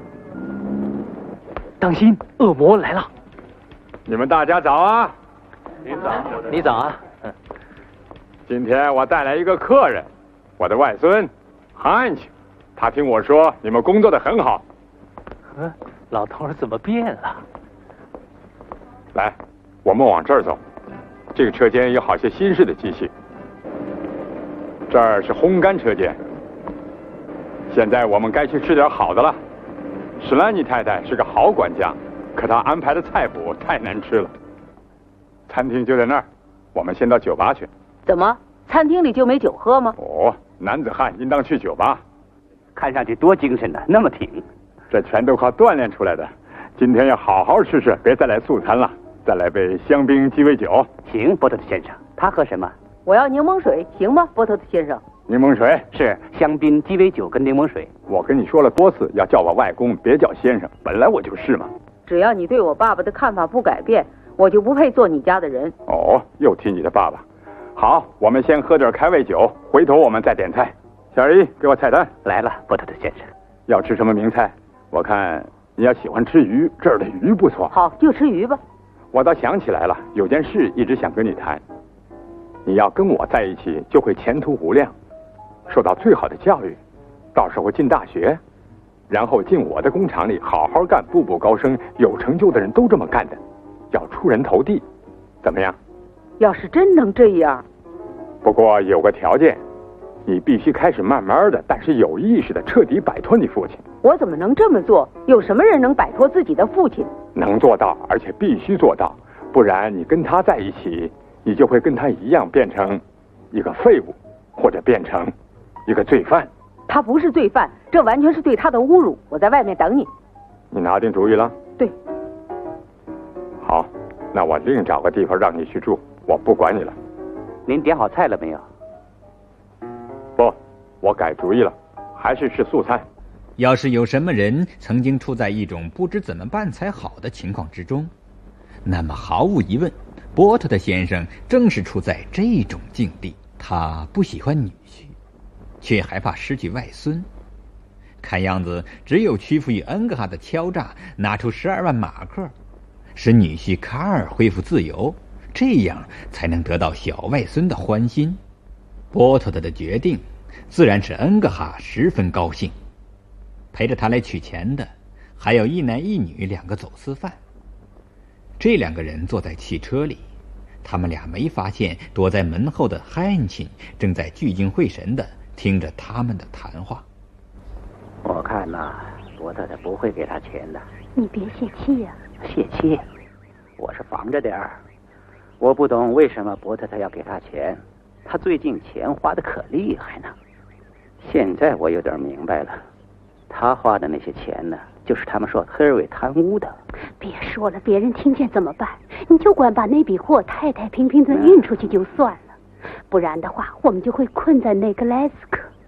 当心，恶魔来了！ 你们大家早啊！ 你早啊！ 今天我带来一个客人，我的外孙汉奇，他听我说你们工作的很好。 老头怎么变了？ 来，我们往这儿走。这个车间有好些新式的机器。这儿是烘干车间。现在我们该去吃点好的了。史兰尼太太是个好管家，可她安排的菜谱太难吃了。餐厅就在那儿，我们先到酒吧去。 怎么，餐厅里就没酒喝吗？ 哦，男子汉应当去酒吧。 看上去多精神呢，那么挺。 这全都靠锻炼出来的。今天要好好吃吃，别再来素餐了。再来杯香槟鸡尾酒。 行，波特先生，他喝什么？ 我要柠檬水，行吗，波特先生？ 柠檬水是香槟鸡尾酒跟柠檬水。 我跟你说了多次，要叫我外公，别叫先生。本来我就是嘛。 只要你对我爸爸的看法不改变，我就不配做你家的人。 哦，又提你的爸爸。好，我们先喝点开胃酒，回头我们再点菜。小阿姨，给我菜单。 来了，波特先生。 要吃什么名菜？我看你要喜欢吃鱼，这儿的鱼不错。 好，就吃鱼吧。 我倒想起来了，有件事一直想跟你谈。你要跟我在一起，就会前途无量，受到最好的教育，到时候进大学，然后进我的工厂里好好干，步步高升。有成就的人都这么干的，要出人头地，怎么样？ 要是真能这样， 不过有个条件，你必须开始慢慢的，但是有意识的彻底摆脱你父亲。 我怎么能这么做？有什么人能摆脱自己的父亲？ 能做到，而且必须做到，不然你跟他在一起，你就会跟他一样变成一个废物，或者变成一个罪犯。 他不是罪犯，这完全是对他的侮辱。我在外面等你。 你拿定主意了？ 对。 好，那我另找个地方让你去住，我不管你了。 您点好菜了没有？ 不，我改主意了，还是吃素餐。 要是有什么人曾经处在一种不知怎么办才好的情况之中，那么毫无疑问，波特的先生正是处在这种境地。他不喜欢女婿，却害怕失去外孙。看样子只有屈服于恩格哈的敲诈，拿出12万马克，使女婿卡尔恢复自由，这样才能得到小外孙的欢心。波特的决定自然使恩格哈十分高兴。陪着他来取钱的还有一男一女2个走私犯。这2个人坐在汽车里，他们俩没发现躲在门后的汉钦正在聚精会神地听着他们的谈话。 我看呐，波特不会给他钱的。 你别泄气呀。 泄气？我是防着点儿。我不懂为什么波特要给他钱，他最近钱花的可厉害呢。现在我有点明白了。他花的那些钱呢，就是他们说科尔韦贪污的。 别说了，别人听见怎么办？你就管把那笔货太太平平的运出去就算了，不然的话，我们就会困在那个莱斯克。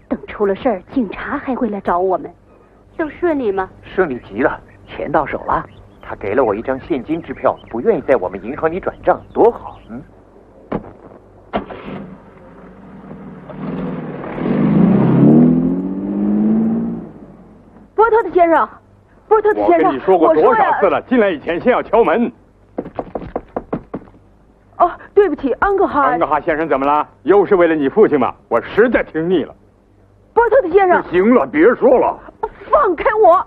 等出了事儿，警察还会来找我们。都顺利吗？ 顺利极了，钱到手了。他给了我一张现金支票，不愿意在我们银行里转账，多好。 波特的先生，波特的先生， 我跟你说过多少次了，进来以前先要敲门。 哦，对不起，安格哈。 安格哈先生怎么了？又是为了你父亲吗？我实在听腻了。 波特的先生， 行了，别说了。 放开我！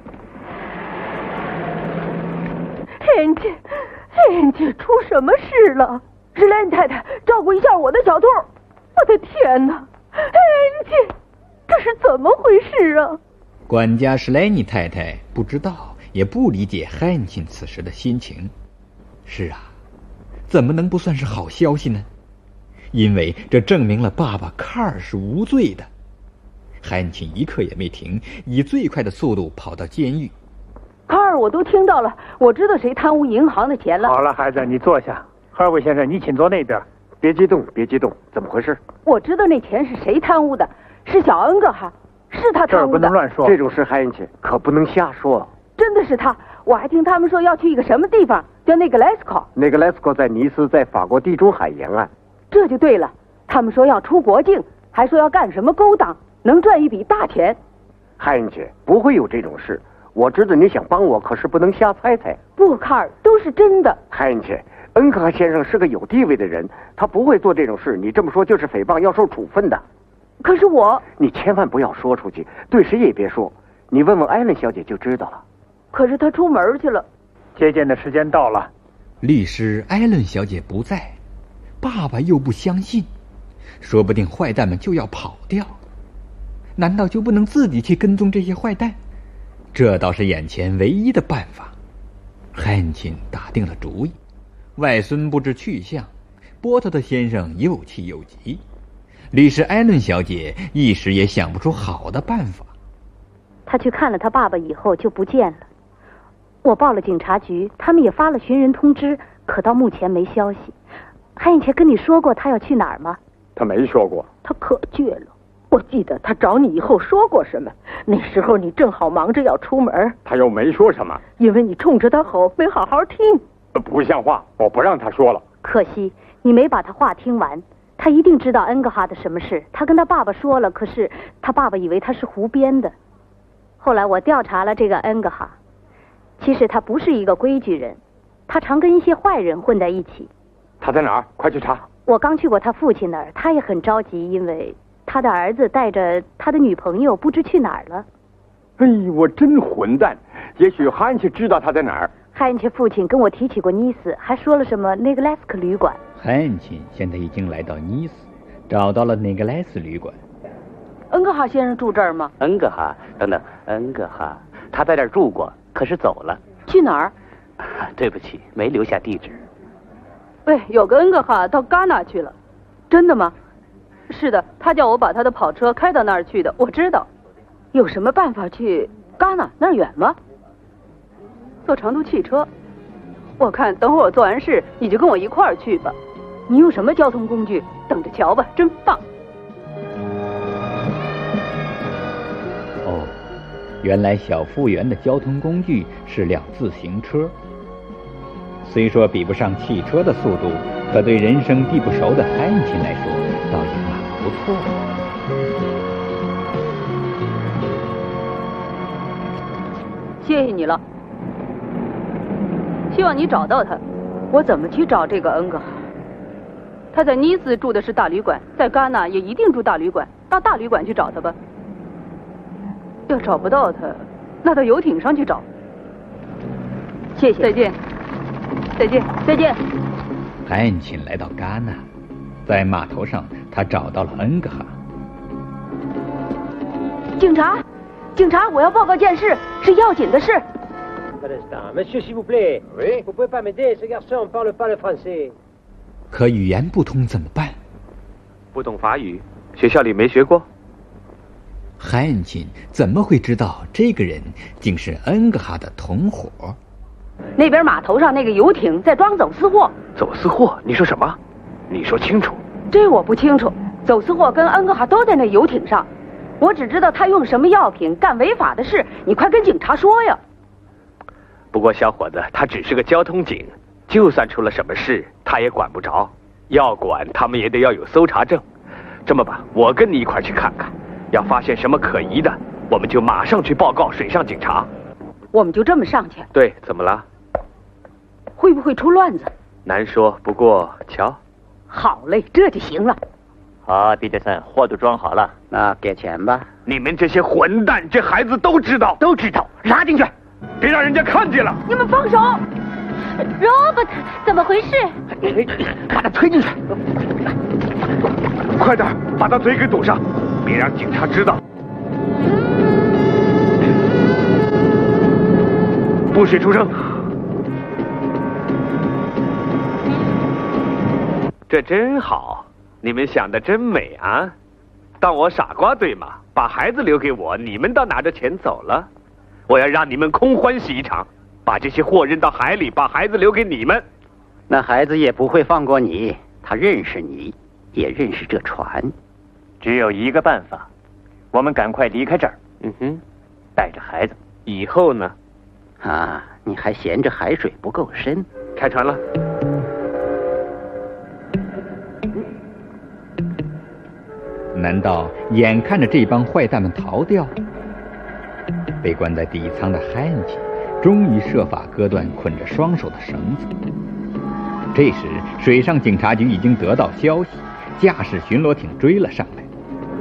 恩姐，出什么事了？是兰太太，照顾一下我的小兔。我的天哪，恩姐，这是怎么回事啊？ 管家史莱尼太太不知道，也不理解汉钦此时的心情。是啊，怎么能不算是好消息呢？因为这证明了爸爸卡尔是无罪的。汉钦一刻也没停，以最快的速度跑到监狱。 卡尔，我都听到了，我知道谁贪污银行的钱了。 好了，孩子，你坐下。哈维先生，你请坐那边。 别激动，别激动，怎么回事？ 我知道那钱是谁贪污的，是小恩格哈，是他贪污的。 这儿不能乱说， 这种事汉钦可不能瞎说。 真的是他，我还听他们说要去一个什么地方，叫那个莱斯科。 那个莱斯科在尼斯，在法国地中海沿岸。 这就对了，他们说要出国境，还说要干什么勾当，能赚一笔大钱。 汉钦，不会有这种事。我知道你想帮我，可是不能瞎猜猜。 不，卡尔，都是真的。 汉钦，恩格哈先生是个有地位的人，他不会做这种事。你这么说就是诽谤，要受处分的。 可是你千万不要说出去，对谁也别说。你问问艾伦小姐就知道了。 可是她出门去了。 接见的时间到了。 律师艾伦小姐不在，爸爸又不相信，说不定坏蛋们就要跑掉。难道就不能自己去跟踪这些坏蛋？这倒是眼前唯一的办法。汉钦打定了主意，外孙不知去向，波特特先生又气又急，律师艾伦小姐一时也想不出好的办法。 他去看了他爸爸以后就不见了，我报了警察局，他们也发了寻人通知，可到目前没消息。汉以前跟你说过他要去哪儿吗？ 他没说过。 他可倔了。我记得他找你以后说过什么，那时候你正好忙着要出门。 他又没说什么。 因为你冲着他吼，没好好听。 不像话，我不让他说了。 可惜你没把他话听完，他一定知道恩格哈的什么事。他跟他爸爸说了，可是他爸爸以为他是胡编的。后来我调查了这个恩格哈，其实他不是一个规矩人，他常跟一些坏人混在一起。 他在哪儿？快去查。 我刚去过他父亲那儿，他也很着急，因为他的儿子带着他的女朋友不知去哪儿了。 哎，我真混蛋！也许汉切知道他在哪儿。 汉切父亲跟我提起过尼斯，还说了什么那个莱斯克旅馆。 汉切现在已经来到尼斯，找到了那个莱斯旅馆。 恩格哈先生住这儿吗？ 恩格哈，等等，恩格哈，他在这儿住过，可是走了。 去哪儿？ 对不起，没留下地址。 喂，有个恩格哈到戛纳去了。真的吗？是的，他叫我把他的跑车开到那儿去的，我知道。有什么办法去戛纳？那儿远吗？坐长途汽车。我看等会儿我做完事，你就跟我一块儿去吧。你用什么交通工具？等着瞧吧，真棒。 哦，原来小服务员的交通工具是辆自行车。虽说比不上汽车的速度，可对人生地不熟的汉钦来说，倒也蛮不错的。 谢谢你了，希望你找到他。我怎么去找这个恩格哈？他在尼斯住的是大旅馆，在戛纳也一定住大旅馆，到大旅馆去找他吧。要找不到他，那到游艇上去找。谢谢，再见。再见，再见。 汉钦来到戛纳，在码头上，他找到了恩格哈。 警察，警察，我要报告件事，是要紧的事。 可语言不通怎么办？ 不懂法语，学校里没学过。 汉钦怎么会知道这个人竟是恩格哈的同伙？ 那边码头上那个游艇在装走私货。 走私货？你说什么？你说清楚。 这我不清楚。走私货跟恩格哈都在那游艇上， 我只知道他用什么药品干违法的事，你快跟警察说呀。 不过小伙子，他只是个交通警，就算出了什么事，他也管不着。要管，他们也得要有搜查证。这么吧，我跟你一块去看看，要发现什么可疑的，我们就马上去报告水上警察。 我们就这么上去？ 对，怎么了？ 会不会出乱子？ 难说，不过瞧。 好嘞，这就行了。 好，彼得森，货都装好了，那给钱吧。 你们这些混蛋，这孩子都知道，拉进去，别让人家看见了。 你们放手 ！Robert， 怎么回事？ 把他推进去，快点把他嘴给堵上，别让警察知道。不许出声。这真好，你们想的真美啊！当我傻瓜对吗？把孩子留给我，你们倒拿着钱走了。我要让你们空欢喜一场，把这些货扔到海里，把孩子留给你们。 那孩子也不会放过你，他认识你，也认识这船。只有一个办法，我们赶快离开这儿。带着孩子。 以后呢？ 啊，你还嫌这海水不够深？ 开船了。 难道眼看着这帮坏蛋们逃掉？被关在底舱的汉奇终于设法割断捆着双手的绳子。这时，水上警察局已经得到消息，驾驶巡逻艇追了上来。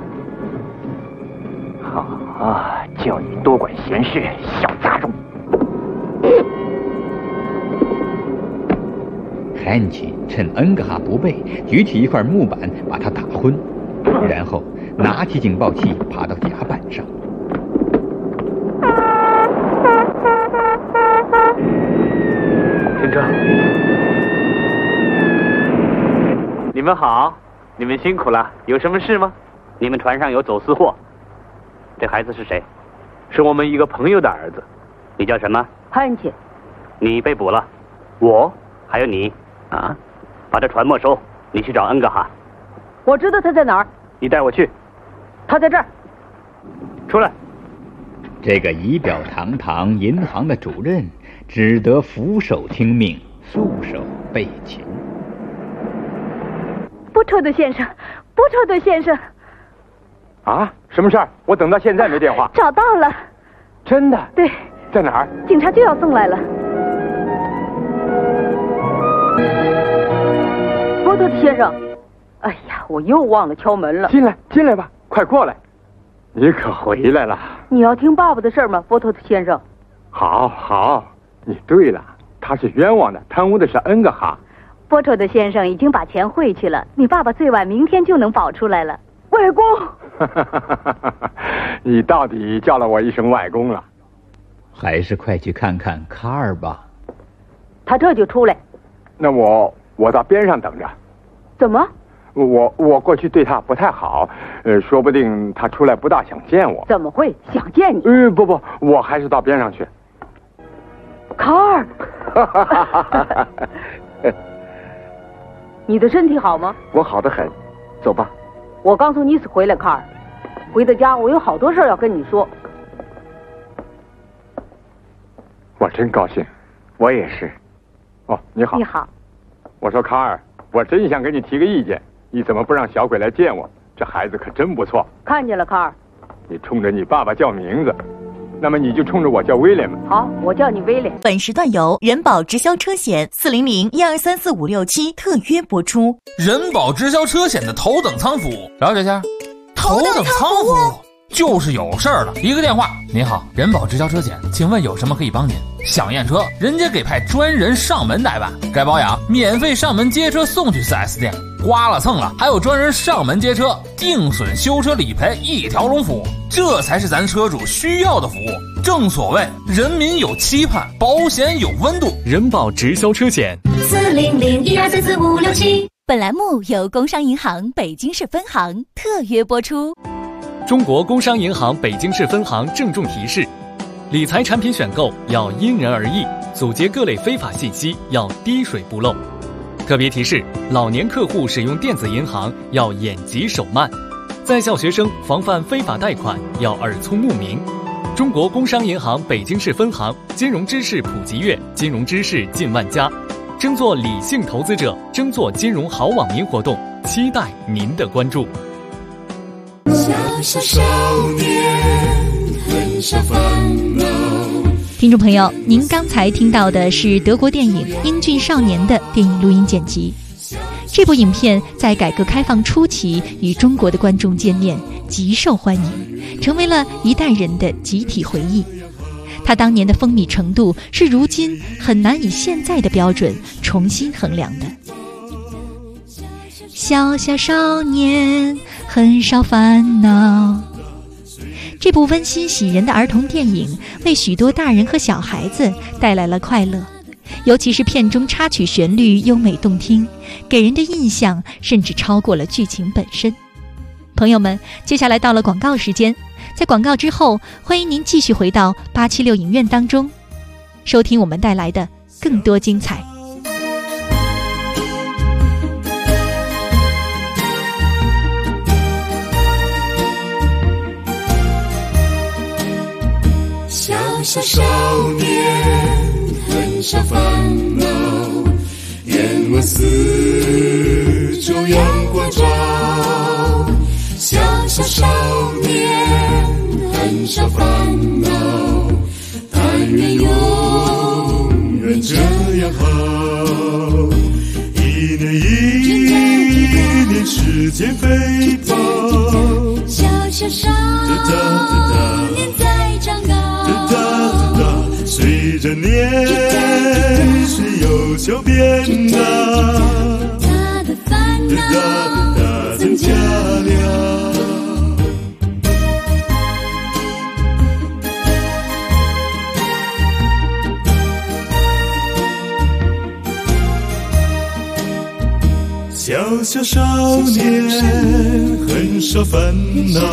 好，叫你多管闲事，小杂种！ 汉奇趁恩格哈不备，举起一块木板把他打昏，然后拿起警报器爬到甲板上。 停车！你们好，你们辛苦了，有什么事吗？ 你们船上有走私货。这孩子是谁？ 是我们一个朋友的儿子。 你叫什么？ 汉奇。 你被捕了。 我？ 还有你啊！把这船没收，你去找恩格哈。 我知道他在哪儿。 你带我去。 他在这儿。 出来。 这个仪表堂堂银行的主任只得俯首听命，束手备擒。 波特的先生，波特的先生。 啊，什么事儿？我等到现在没电话。 找到了。 真的？ 对。 在哪儿？ 警察就要送来了。波特先生，哎呀，我又忘了敲门了。 进来，进来吧，快过来。你可回来了。 你要听爸爸的事吗，波特先生？ 好，好。你对了，他是冤枉的，贪污的是恩格哈。 波特的先生已经把钱汇去了，你爸爸最晚明天就能保出来了。外公， 你到底叫了我一声外公了。 还是快去看看卡尔吧。 他这就出来。 那我到边上等着。 怎么？ 我过去对他不太好，说不定他出来不大想见我。 怎么会想见你？ 不，我还是到边上去。 卡尔，你的身体好吗？ 我好得很，走吧。 我刚从尼斯回来，卡尔，回到家我有好多事要跟你说。 我真高兴。 我也是。 哦，你好。 你好。 我说卡尔，我真想给你提个意见，你怎么不让小鬼来见我？这孩子可真不错。 看见了，卡尔。 你冲着你爸爸叫名字，那么你就冲着我叫威廉吧。 好，我叫你威廉。 本时段由人保直销车险400-1234567特约播出。 人保直销车险的头等舱服务，了解一下。头等舱服务就是有事儿了，一个电话。您好，人保直销车险，请问有什么可以帮您？想验车，人家给派专人上门代办；该保养，免费上门接车送去 4S 店。刮了蹭了，还有专人上门接车，定损修车理赔一条龙服务，这才是咱车主需要的服务。正所谓人民有期盼，保险有温度。 人保直销车险 400-1234567。本栏目由工商银行北京市分行特约播出。 中国工商银行北京市分行郑重提示：理财产品选购要因人而异，阻截各类非法信息要滴水不漏。特别提示：老年客户使用电子银行要眼疾手慢。 在校学生防范非法贷款要耳聪目明。中国工商银行北京市分行金融知识普及月，金融知识近万家，争做理性投资者，争做金融好网民活动，期待您的关注。 小小少年，很少烦恼。 听众朋友，您刚才听到的是德国电影《英俊少年》的电影录音剪辑。这部影片在改革开放初期与中国的观众见面，极受欢迎，成为了一代人的集体回忆。它当年的风靡程度是如今很难以现在的标准重新衡量的。小小少年，很少烦恼。这部温馨喜人的儿童电影为许多大人和小孩子带来了快乐，尤其是片中插曲旋律优美动听，给人的印象甚至超过了剧情本身。朋友们，接下来到了广告时间，在广告之后，欢迎您继续回到876影院当中，收听我们带来的更多精彩。 小小少年，很少烦恼，眼望四周阳光照。小小少年，很少烦恼，但愿永远这样好。一年一年，时间飞跑，小小少年在长高。随着年岁有所变大，他的烦恼增加了。小小少年，很少烦恼。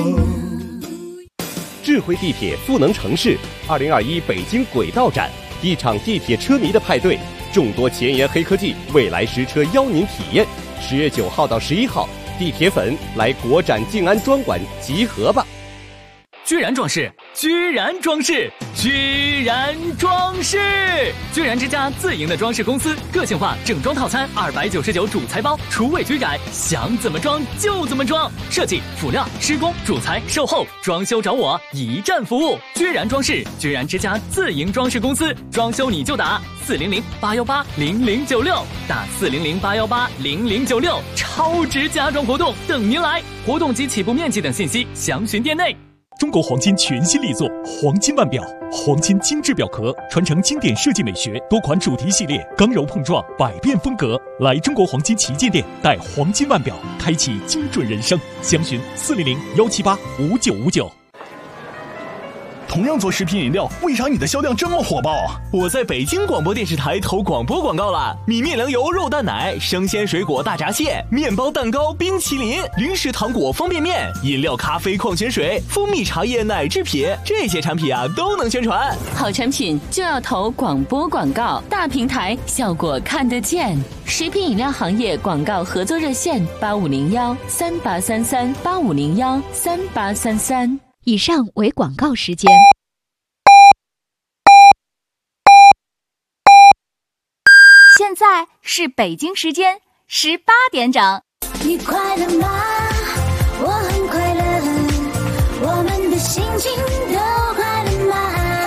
智慧地铁赋能城市2021北京轨道展，一场地铁车迷的派对，众多前沿黑科技，未来实车邀您体验。10月9号到11号，地铁粉来国展静安专馆集合吧！ 居然装饰，居然装饰，居然装饰！居然之家自营的装饰公司，个性化整装套餐299主材包，除味居改，想怎么装就怎么装。设计、辅料、施工、主材、售后、装修找我，一站服务。居然装饰，居然之家自营装饰公司，装修你就打400-818-0096，打400-818-0096，超值家装活动等您来。活动及起步面积等信息详询店内。 中国黄金全新力作黄金腕表，黄金精致表壳，传承经典设计美学，多款主题系列，刚柔碰撞，百变风格。来中国黄金旗舰店，带黄金腕表，开启精准人生。详询400-178-5959。同样做食品饮料，为啥你的销量这么火爆啊？ 我在北京广播电视台投广播广告了，米面粮油肉蛋奶、生鲜水果大闸蟹、面包蛋糕、冰淇淋、零食糖果方便面、饮料咖啡矿泉水、蜂蜜茶叶奶制品，这些产品啊都能宣传。 好产品就要投广播广告，大平台效果看得见。食品饮料行业广告合作热线8501-3833-8501-3833。 以上为广告时间。 现在是北京时间18点整。 你快乐吗？我很快乐，我们的心情都快乐吗？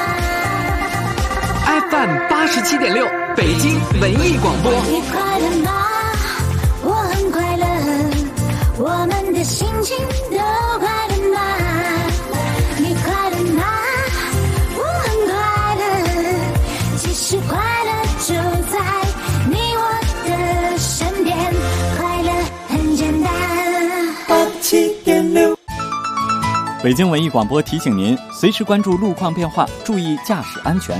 FM 87.6，北京文艺广播。 你快乐吗？我很快乐，我们的心情都快乐吗？你快乐吗？我很快乐，其实快乐就在你我的身边，快乐很简单。87.6。 北京文艺广播提醒您，随时关注路况变化，注意驾驶安全。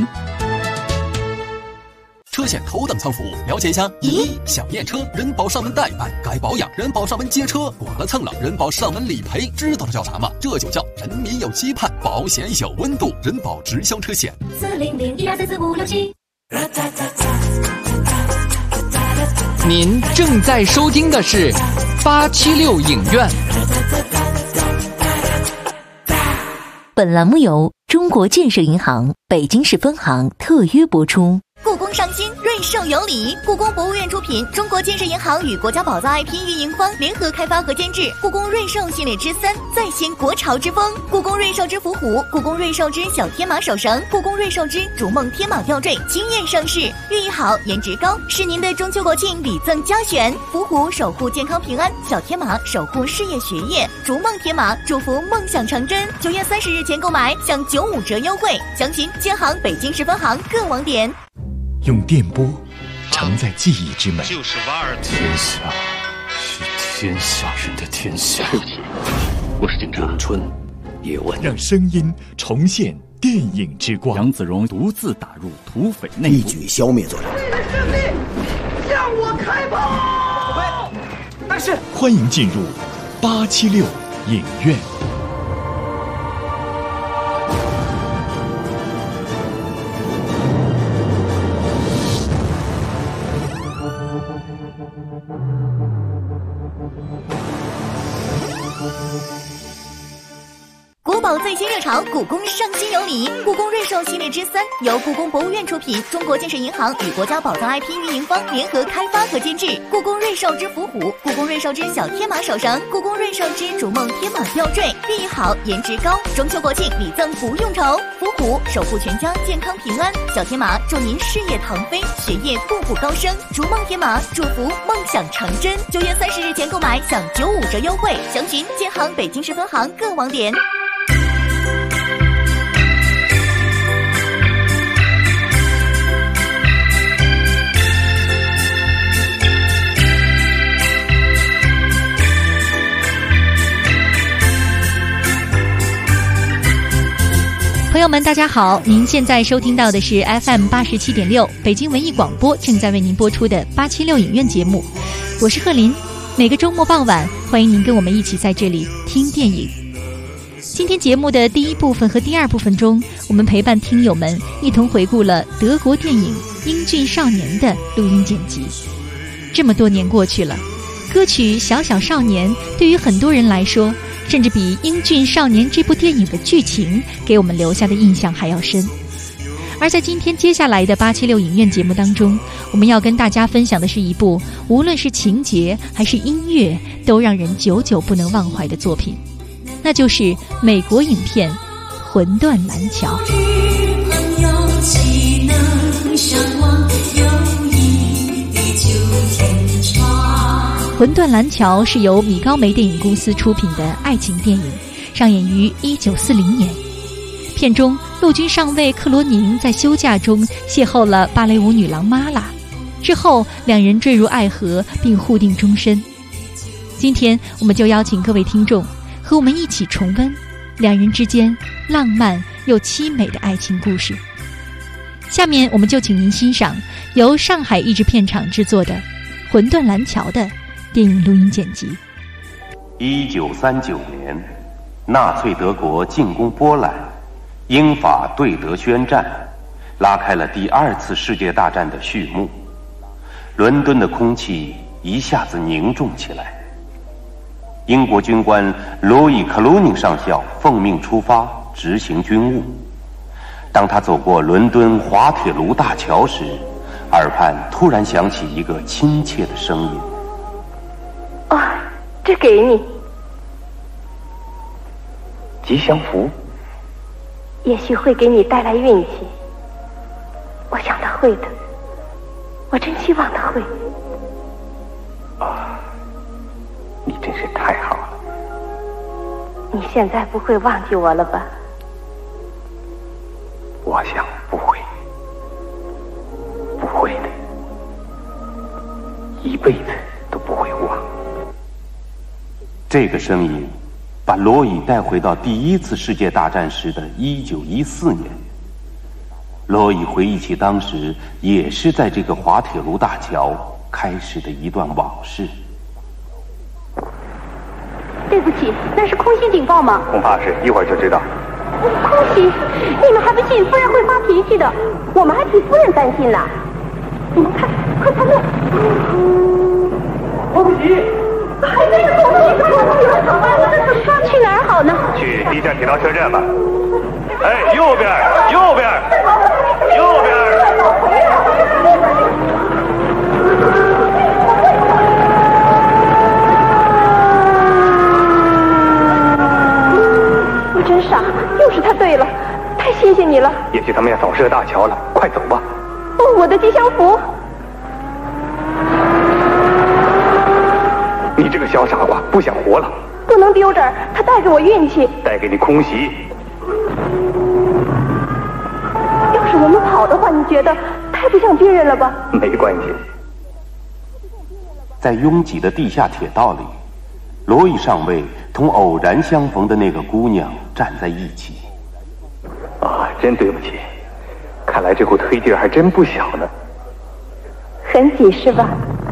车险头等舱服务，了解一下。1. 想验车，人保上门代办；该保养，人保上门接车；剐了蹭了，人保上门理赔。知道这叫啥吗？这就叫人民有期盼，保险有温度。人保直销车险。 400-1234567。 您正在收听的是876影院。 本栏目由中国建设银行北京市分行特约播出。 故宫上新，瑞兽有礼。故宫博物院出品，中国建设银行与国家宝藏 IP 运营方联合开发和监制故宫瑞兽系列之3，再现国潮之风。故宫瑞兽之伏虎，故宫瑞兽之小天马手绳，故宫瑞兽之逐梦天马吊坠惊艳上市，寓意好，颜值高，是您的中秋国庆礼赠佳选。伏虎守护健康平安，小天马守护事业学业，逐梦天马祝福梦想成真。9月30日前购买享95折优惠，详询建行北京市分行各网点。 用电波承载记忆之美， 就是瓦尔。天下是天下人的天下。 对不起，我是警察。 咏春，叶问， 让声音重现电影之光。 杨子荣独自打入土匪内部， 一举消灭罪人。 为了胜利，向我开炮！ 但是，欢迎进入876影院。 国宝最新热潮，故宫上新有礼。故宫瑞兽系列之3由故宫博物院出品，中国建设银行与国家宝藏 IP 运营方联合开发和监制。故宫瑞兽之伏虎，故宫瑞兽之小天马手绳，故宫瑞兽之逐梦天马吊坠，寓意好，颜值高，中秋国庆礼赠不用愁。伏虎守护全家健康平安，小天马祝您事业腾飞，学业步步高升，逐梦天马祝福梦想成真。9月30日前购买享95折优惠，详询建行北京市分行各网点。 朋友们大家好，您现在收听到的是 FM 87.6北京文艺广播正在为您播出的876影院节目，我是贺林。每个周末傍晚，欢迎您跟我们一起在这里听电影。今天节目的第1部分和第2部分中，我们陪伴听友们一同回顾了德国电影《英俊少年》的录音剪辑。这么多年过去了，歌曲《小小少年》对于很多人来说，甚至比《英俊少年》这部电影的剧情给我们留下的印象还要深。而在今天接下来的876影院节目当中，我们要跟大家分享的是一部无论是情节还是音乐都让人久久不能忘怀的作品，那就是美国影片《魂断蓝桥》。魂断蓝桥是由米高梅电影公司出品的爱情电影，上演于1940年。片中，陆军上尉克罗宁在休假中邂逅了芭蕾舞女郎玛拉，之后两人坠入爱河并互定终身。今天我们就邀请各位听众和我们一起重温两人之间浪漫又凄美的爱情故事。下面我们就请您欣赏由上海译制片厂制作的《魂断蓝桥》的电影录音剪辑。 1939年，纳粹德国进攻波兰，英法对德宣战，拉开了第2次世界大战的序幕。伦敦的空气一下子凝重起来。英国军官罗伊·克鲁宁上校奉命出发执行军务。当他走过伦敦滑铁卢大桥时，耳畔突然响起一个亲切的声音：“ 哦，这给你。” 吉祥符？ 也许会给你带来运气。我想他会的，我真希望他会。 啊，你真是太好了。 你现在不会忘记我了吧？ 我想不会，不会的，一辈子都不会忘。这个声音把罗伊带回到第1次世界大战时的1914年。罗伊回忆起当时也是在这个滑铁卢大桥开始的一段往事。 对不起，那是空袭警报吗？ 恐怕是，一会儿就知道。 空袭？你们还不信？夫人会发脾气的。我们还替夫人担心呢。你们看，快看那！空袭！还真是空袭！去哪儿好呢？ 去第一站铁道车站吧。 哎，右边，右边，右边。 我真傻，又是他对了，太谢谢你了。 也许他们要扫射大桥了，快走吧。 哦，我的吉祥符。 你这个小傻瓜，不想活了？ 不能丢这儿，他带给我运气， 带给你空袭。 要是我们跑的话，你觉得太不像别人了吧？ 没关系。 在拥挤的地下铁道里，罗伊上尉同偶然相逢的那个姑娘站在一起。 啊，真对不起，看来这股推劲还真不小呢。 很挤是吧？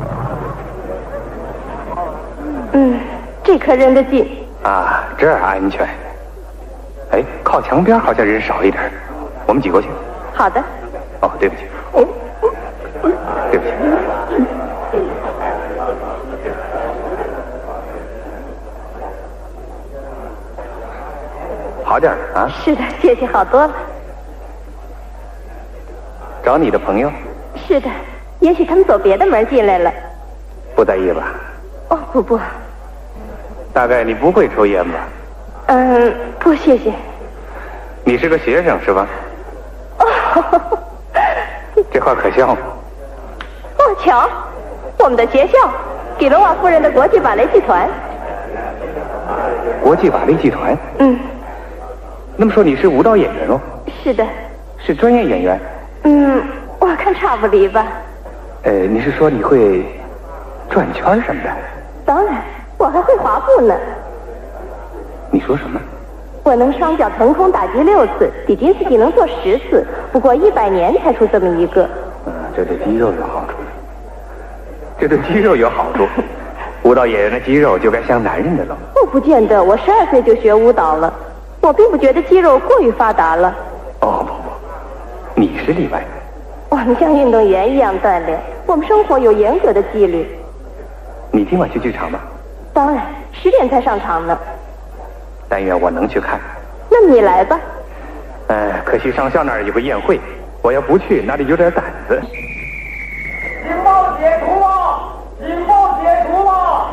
这可扔得进。 啊，这儿安全。哎，靠墙边好像人少一点，我们挤过去。 好的。 哦，对不起。对不起。好点啊？ 是的，谢谢好多了。 找你的朋友？ 是的，也许他们走别的门进来了。 不在意吧？ 哦，不。 大概你不会抽烟吧？ 不，谢谢。 你是个学生是吧？ 哦， 这话可笑吗？ 哦，瞧，我们的学校，给罗瓦夫人的国际芭蕾剧团。 国际芭蕾剧团？那么说你是舞蹈演员哦？ 是的。 是专业演员？ 我看差不离吧。 你是说你会转圈什么的？ 当然，我还会滑步呢。 你说什么？ 我能双脚腾空打击6次，比金斯基能做10次，不过100年才出这么一个。 这对肌肉有好处。这对肌肉有好处。舞蹈演员的肌肉就该像男人的了。 不见得，我12岁就学舞蹈了。我并不觉得肌肉过于发达了。 哦，不，你是例外。 我们像运动员一样锻炼，我们生活有严格的纪律。 你今晚去剧场吗？ 当然，10点才上场呢。 但愿我能去看。 那你来吧。 可惜上校那儿有个宴会，我要不去，哪里有点胆子。 警报解除了！警报解除了！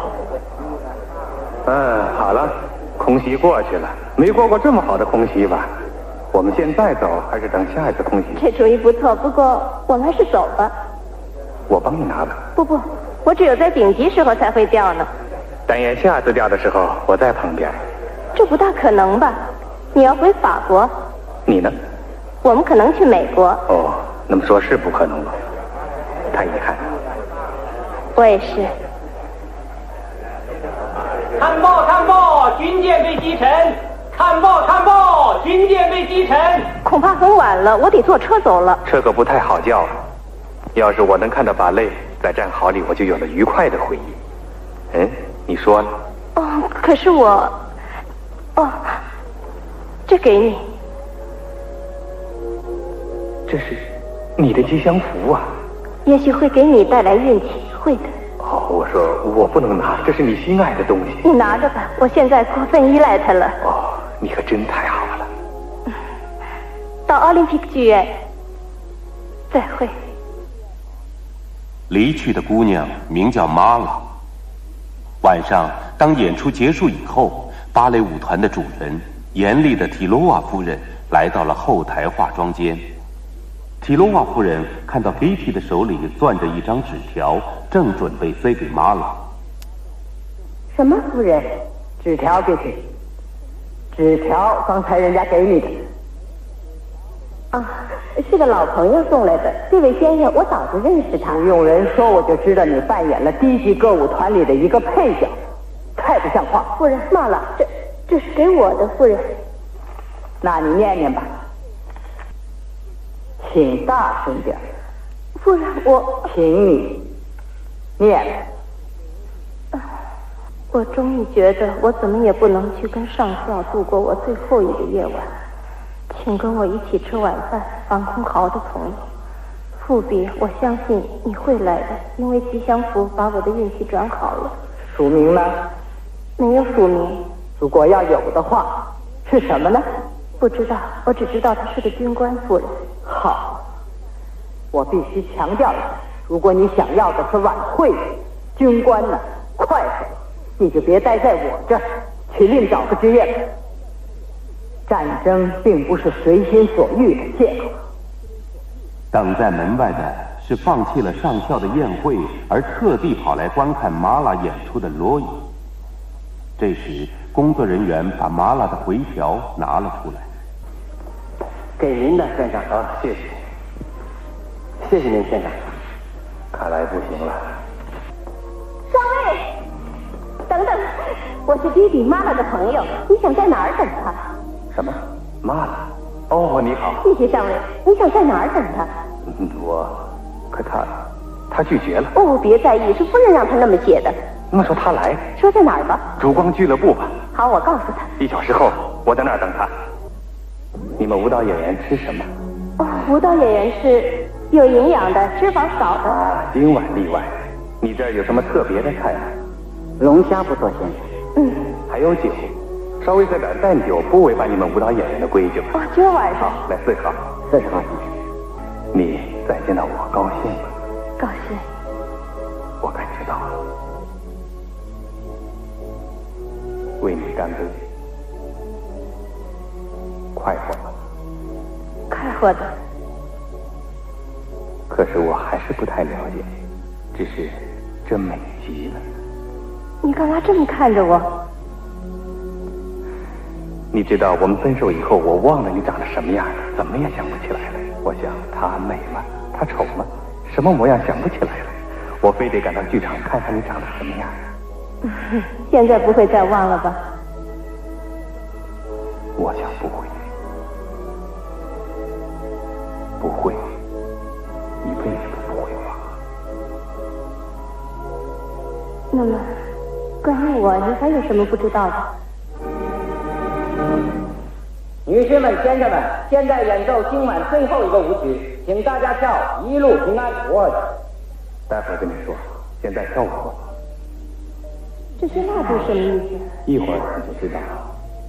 好了，空袭过去了，没过过这么好的空袭吧？我们现在走，还是等下一次空袭？ 这主意不错，不过我们还是走吧。 我帮你拿吧。 不，我只有在紧急时候才会掉呢。 但愿下次掉的时候我在旁边。 这不大可能吧？你要回法国， 你呢？ 我们可能去美国。 哦，那么说是不可能了，太遗憾。 我也是。 看报，军舰被击沉！看报，军舰被击沉！ 恐怕很晚了，我得坐车走了。 这可不太好叫。要是我能看到芭蕾，在战壕里我就有了愉快的回忆。你说呢？ 可是我，这给你。 这是你的吉祥符啊！ 也许会给你带来运气，会的。 我说我不能拿，这是你心爱的东西。 你拿着吧，我现在过分依赖它了。 你可真太好了。 到奥林匹克剧院，再会。 离去的姑娘名叫玛拉。晚上，当演出结束以后，芭蕾舞团的主人严厉的提罗瓦夫人来到了后台化妆间。提罗瓦夫人看到 Kitty 的手里攥着一张纸条，正准备塞给玛拉。 什么夫人？纸条，Kitty。纸条，刚才人家给你的。 是个老朋友送来的。这位先生，我早就认识他。 不用人说，我就知道你扮演了低级歌舞团里的一个配角，太不像话。 夫人，骂了，这是给我的，夫人。 那你念念吧。请大声点。 夫人，我请你念。 我终于觉得我怎么也不能去跟上校度过我最后一个夜晚。请跟我一起吃晚饭，防空壕的朋友。富比，我相信你会来的，因为吉祥符把我的运气转好了。 署名呢？ 没有署名。 如果要有的话，是什么呢？ 不知道，我只知道他是个军官，夫人。 好，我必须强调一下，如果你想要的是晚会，军官呢快活，你就别待在我这儿，去另找个职业吧。战争并不是随心所欲的借口。 等在门外的是放弃了上校的宴会，而特地跑来观看麻辣演出的罗伊。这时，工作人员把麻辣的回条拿了出来。 给您的，先生啊，谢谢，谢谢您，先生。看来不行了。 少尉，等等，我是弟弟妈妈的朋友，你想在哪儿等他？ 什么？妈了？哦，你好。 谢谢上尉，你想在哪儿等他？ 可他拒绝了。 哦，别在意，是夫人让他那么写的。 那说他来， 说在哪儿吧？ 烛光俱乐部吧。 好，我告诉他。 1小时后，我在那儿等他。你们舞蹈演员吃什么？ 哦，舞蹈演员是有营养的，脂肪少的。 啊，今晚例外。你这儿有什么特别的菜吗？ 龙虾不错，先生。 还有酒，稍微喝点淡酒，不违反你们舞蹈演员的规矩吧？ 哦，今儿晚上。 好，来40号。 40号，先生。 你再见到我高兴吗？ 高兴。 我感觉到了。为你干杯。快活吗？ 快活的。 可是我还是不太了解，只是这美极了。 你干嘛这么看着我？ 你知道我们分手以后，我忘了你长得什么样了，怎么也想不起来了。我想她美吗？她丑吗？什么模样想不起来了。我非得赶到剧场看看你长得什么样。 现在不会再忘了吧？ 我想不会。不会，一辈子都不会忘。 那么，关于我，你还有什么不知道的？ 女士们、先生们，现在演奏今晚最后一个舞曲，请大家跳《一路平安》。 待会儿跟你说，现在跳舞吧。 这些蜡烛什么意思？ 一会儿你就知道了。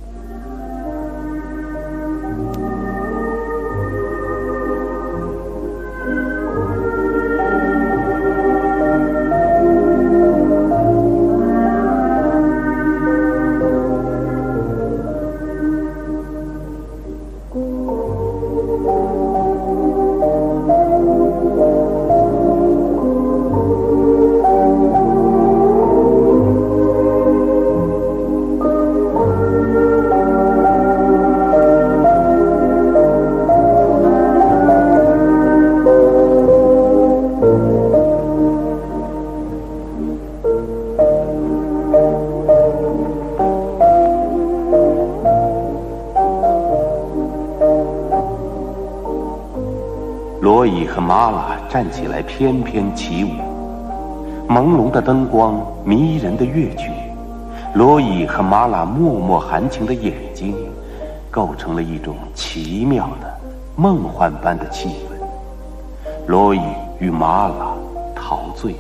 罗伊和玛拉站起来翩翩起舞，朦胧的灯光，迷人的乐曲，罗伊和玛拉脉脉含情的眼睛，构成了一种奇妙的梦幻般的气氛。罗伊与玛拉陶醉了。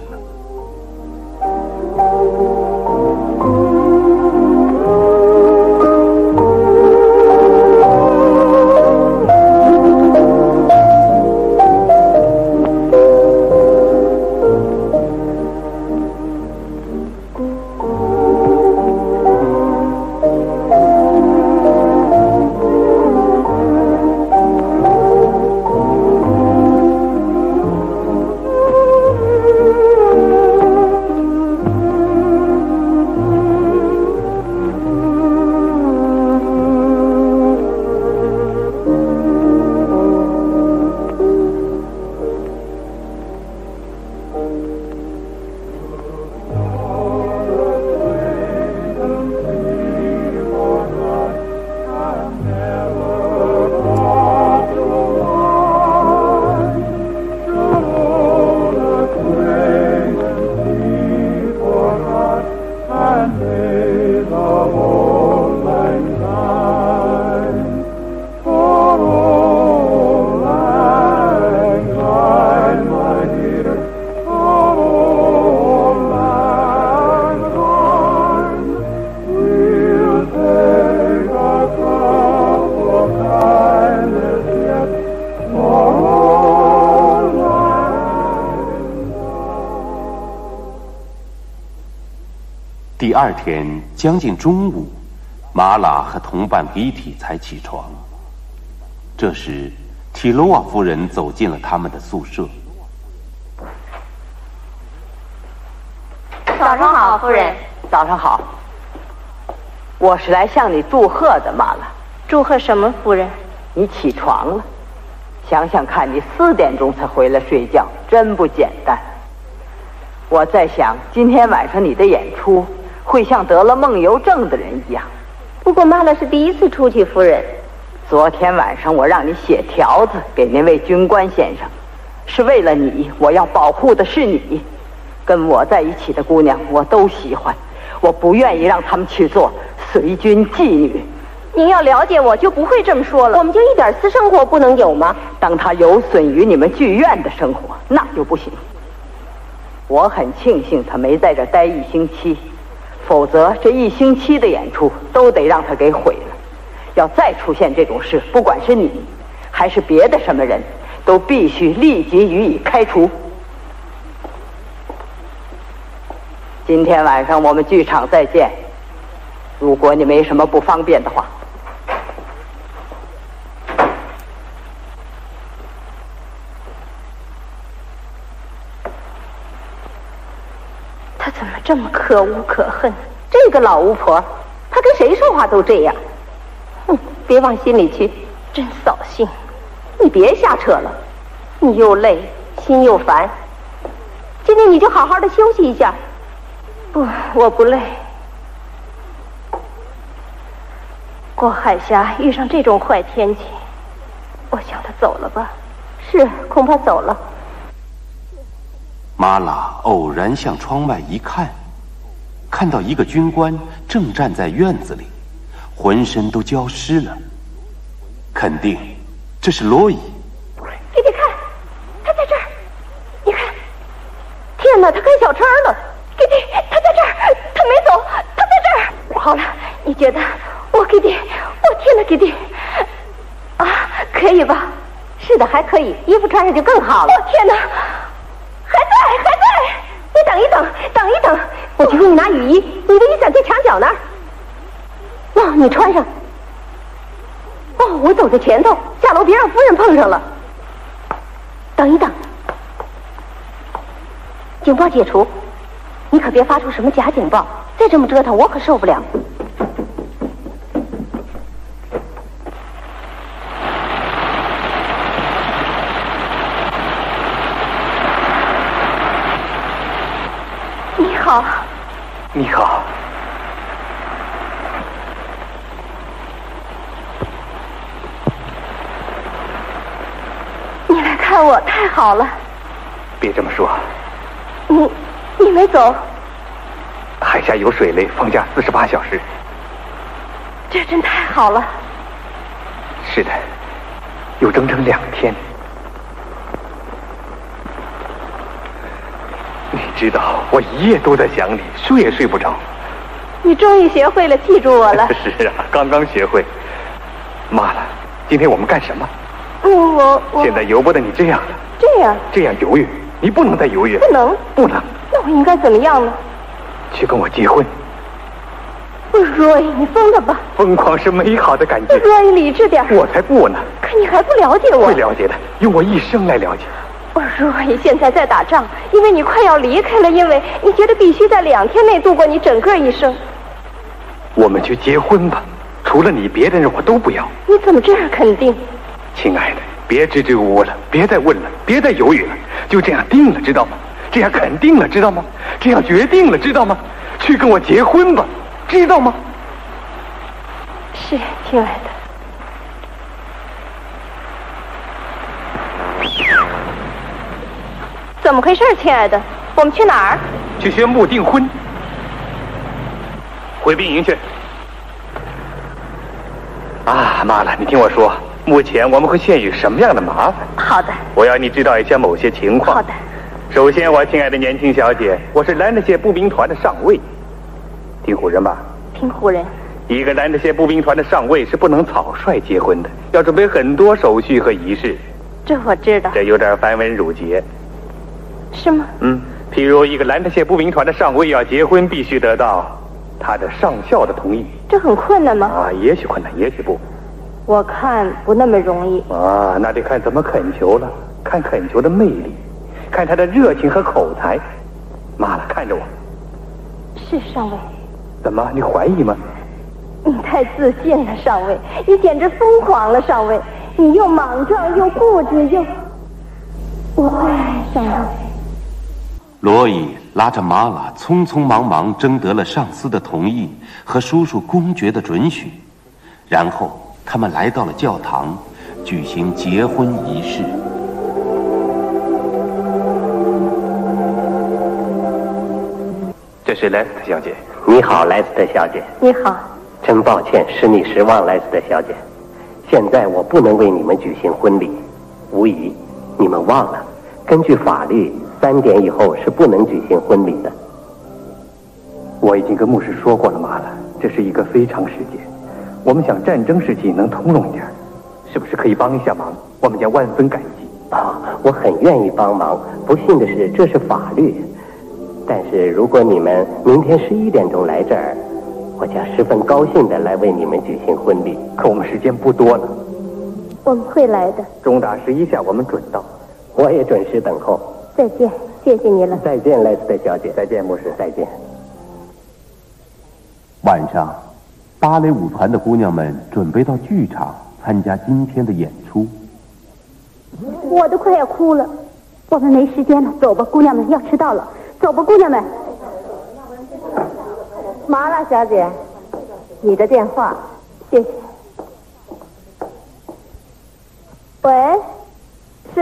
第二天将近中午，马拉和同伴吉提才起床。这时，提罗瓦夫人走进了他们的宿舍。 早上好，夫人。 早上好。我是来向你祝贺的，马拉。 祝贺什么，夫人？ 你起床了。想想看，你4点钟才回来睡觉，真不简单。我在想，今天晚上你的演出会像得了梦游症的人一样。 不过妈妈是第一次出去，夫人。 昨天晚上我让你写条子给那位军官先生，是为了你，我要保护的是你。跟我在一起的姑娘我都喜欢，我不愿意让他们去做随军妓女。 您要了解我，就不会这么说了。我们就一点私生活不能有吗？ 当它有损于你们剧院的生活，那就不行。我很庆幸他没在这待1星期，否则这1星期的演出都得让他给毁了。要再出现这种事，不管是你还是别的什么人，都必须立即予以开除。今天晚上我们剧场再见，如果你没什么不方便的话。 她怎么这么可恶可恨？这个老巫婆，她跟谁说话都这样。别往心里去，真扫兴。你别瞎扯了，你又累，心又烦。今天你就好好的休息一下。不，我不累。过海峡遇上这种坏天气，我想他走了吧？是，恐怕走了。 玛拉偶然向窗外一看，看到一个军官正站在院子里，浑身都浇湿了。肯定这是罗伊。 弟弟看，他在这儿，你看，天哪，他开小差了。弟弟，他在这儿，他没走，他在这儿。好了，你觉得我弟弟，我天哪，弟弟，啊，可以吧？是的，还可以，衣服穿上就更好了。天哪，还在，你等一等，我去给你拿雨衣，你的雨伞在墙角那儿。哦，你穿上。哦，我走在前头，下楼别让夫人碰上了。等一等，警报解除，你可别发出什么假警报，再这么折腾我可受不了。你好。 你好。 你来看我，太好了。 别这么说。 你没走？ 海下有水雷，放假48小时。 这真太好了。 是的，有整整2天。你知道，我一夜都在想你，睡也睡不着。 你终于学会了记住我了。 是啊，刚刚学会。妈了，今天我们干什么？ 我现在由不得你这样了。这样犹豫，你不能再犹豫。不能。 那我应该怎么样呢？ 去跟我结婚。 Roy， 你疯了吧？ 疯狂是美好的感觉。 Roy， 理智点。 我才不呢。 可你还不了解我。 会了解的，用我一生来了解。 Roy， 现在在打仗，因为你快要离开了，因为你觉得必须在2天内度过你整个一生。 我们去结婚吧，除了你，别的人我都不要。 你怎么这样肯定？ 亲爱的，别支支吾吾了，别再问了，别再犹豫了，就这样定了，知道吗？这样肯定了，知道吗？这样决定了，知道吗？去跟我结婚吧，知道吗？ 是，亲爱的。怎么回事，亲爱的？我们去哪儿？ 去宣布订婚。回兵营去。啊，妈了，你听我说，目前我们会陷于什么样的麻烦？ 好的。 我要你知道一下某些情况。 好的。 首先，我亲爱的年轻小姐，我是兰德谢步兵团的上尉。听唬人吧？ 听唬人。 一个兰德谢步兵团的上尉是不能草率结婚的，要准备很多手续和仪式。 这我知道。 这有点繁文缛节。 是吗？ 譬如一个兰德谢步兵团的上尉要结婚，必须得到他的上校的同意。 这很困难吗？ 啊，也许困难，也许不。 我看不那么容易。 啊，那得看怎么恳求了，看恳求的魅力，看他的热情和口才。妈了，看着我。 是上尉。 怎么，你怀疑吗？ 你太自信了，上尉，你简直疯狂了，上尉，你又莽撞又固执又……我爱上尉。 罗伊拉着马拉匆匆忙忙征得了上司的同意和叔叔公爵的准许，然后他们来到了教堂，举行结婚仪式。 这是莱斯特小姐。 你好，莱斯特小姐。 你好。 真抱歉使你失望，莱斯特小姐。现在我不能为你们举行婚礼，无疑你们忘了，根据法律3点以后是不能举行婚礼的。 我已经跟牧师说过了，妈了，这是一个非常时节，我们想战争时期能通融一点，是不是可以帮一下忙？我们将万分感激。 啊，我很愿意帮忙。不幸的是，这是法律。但是如果你们明天11点钟来这儿，我将十分高兴地来为你们举行婚礼。 可我们时间不多了。 我们会来的。 钟打11下，我们准到。 我也准时等候。 再见，谢谢你了。 再见，莱斯特小姐。 再见，牧师。 再见。 晚上，芭蕾舞团的姑娘们准备到剧场参加今天的演出。 我都快要哭了，我们没时间了，走吧，姑娘们，要迟到了，走吧，姑娘们。麻辣小姐，你的电话，谢谢。喂，是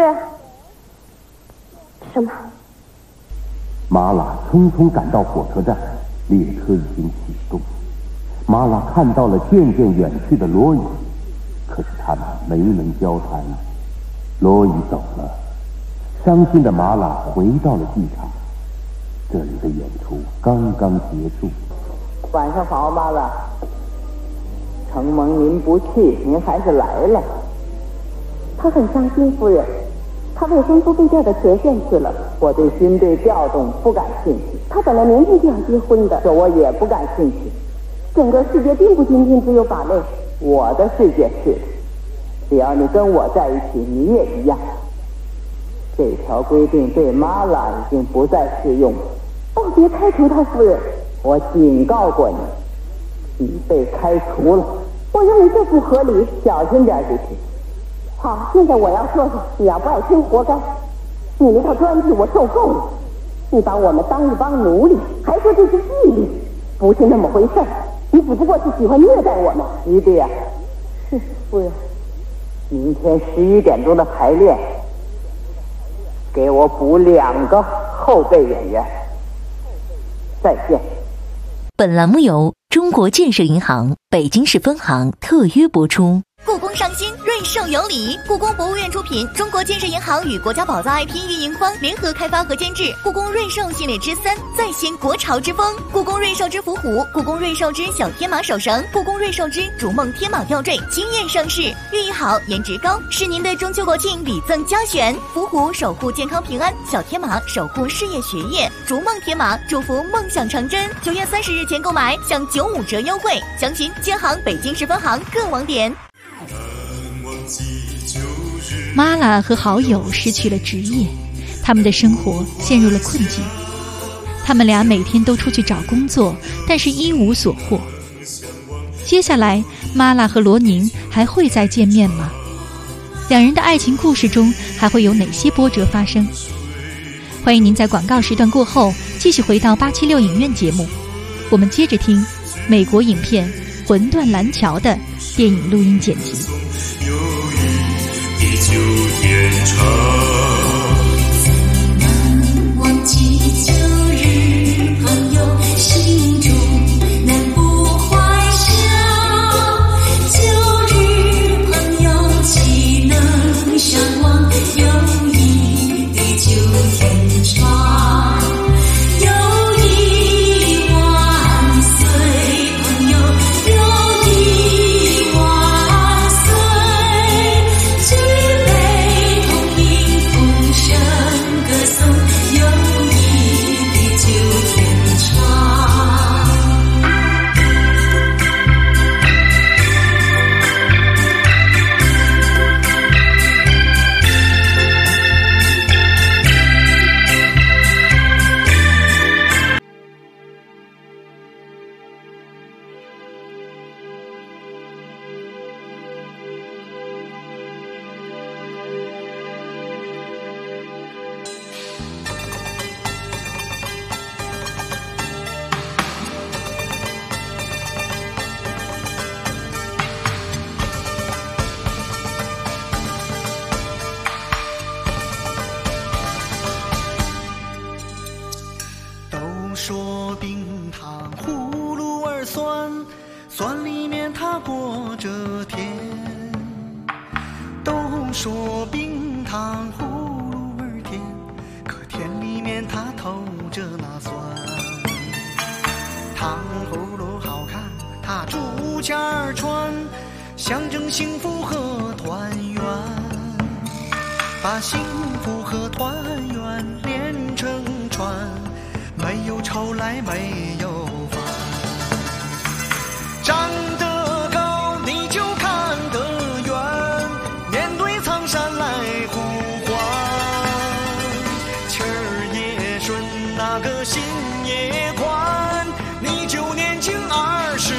什么？ 马拉匆匆赶到火车站，列车已经启动。马拉看到了渐渐远去的罗伊，可是他们没能交谈。罗伊走了，伤心的马拉回到了剧场。这里的演出刚刚结束。 晚上好，妈妈。承蒙您不去，您还是来了。 他很伤心，夫人。他为婚夫被调到前线去了。 我对军队调动不感兴趣。 他本来明天就要结婚的， 这我也不感兴趣。 整个世界并不仅仅只有法类。 我的世界是，只要你跟我在一起，你也一样。这条规定对玛拉已经不再适用了。 哦，别开除他，夫人。 我警告过你，你被开除了。 我认为这不合理， 小心点就行。 好，现在我要说说，你要不爱听，活该。你那套专制我受够了，你把我们当一帮奴隶，还说这是纪律，不是那么回事儿。你只不过是喜欢虐待我们。 姨弟呀， 是夫人。 明天11点钟的排练，给我补2个后备演员。再见。 本栏目由中国建设银行北京市分行特约播出。 故宫上新，瑞兽有礼。故宫博物院出品，中国建设银行与国家宝藏 IP 运营方联合开发和监制。故宫瑞兽系列之3，再现国潮之风。故宫瑞兽之伏虎，故宫瑞兽之小天马手绳，故宫瑞兽之逐梦天马吊坠惊艳上市，寓意好，颜值高，是您的中秋国庆礼赠佳选。伏虎守护健康平安，小天马守护事业学业，逐梦天马祝福梦想成真。9月30日前购买享95折优惠，详询建行北京市分行各网点。 玛拉和好友失去了职业，他们的生活陷入了困境。他们俩每天都出去找工作，但是一无所获。接下来，玛拉和罗宁还会再见面吗？两人的爱情故事中还会有哪些波折发生？欢迎您在广告时段过后继续回到876影院节目，我们接着听美国影片《魂断蓝桥》的电影录音剪辑。 地久天长，难忘记旧日朋友，心中难不怀想。旧日朋友岂能相忘？友谊地久天长，友谊万岁，朋友友谊万岁。举杯同饮说冰糖葫芦儿甜，可甜里面它透着那酸。糖葫芦好看，它竹签儿穿，象征幸福和团圆。把幸福和团圆连成串，没有愁来没有烦。长得高你就看得远，面对苍山来呼唤。气儿也顺，那个心也宽，你就年轻20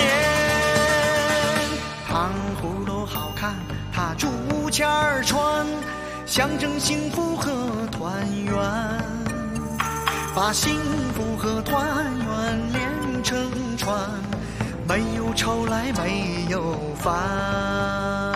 年。糖葫芦好看，它竹签儿穿，象征幸福和团圆。把幸福和团圆连成串，没有愁来没有烦。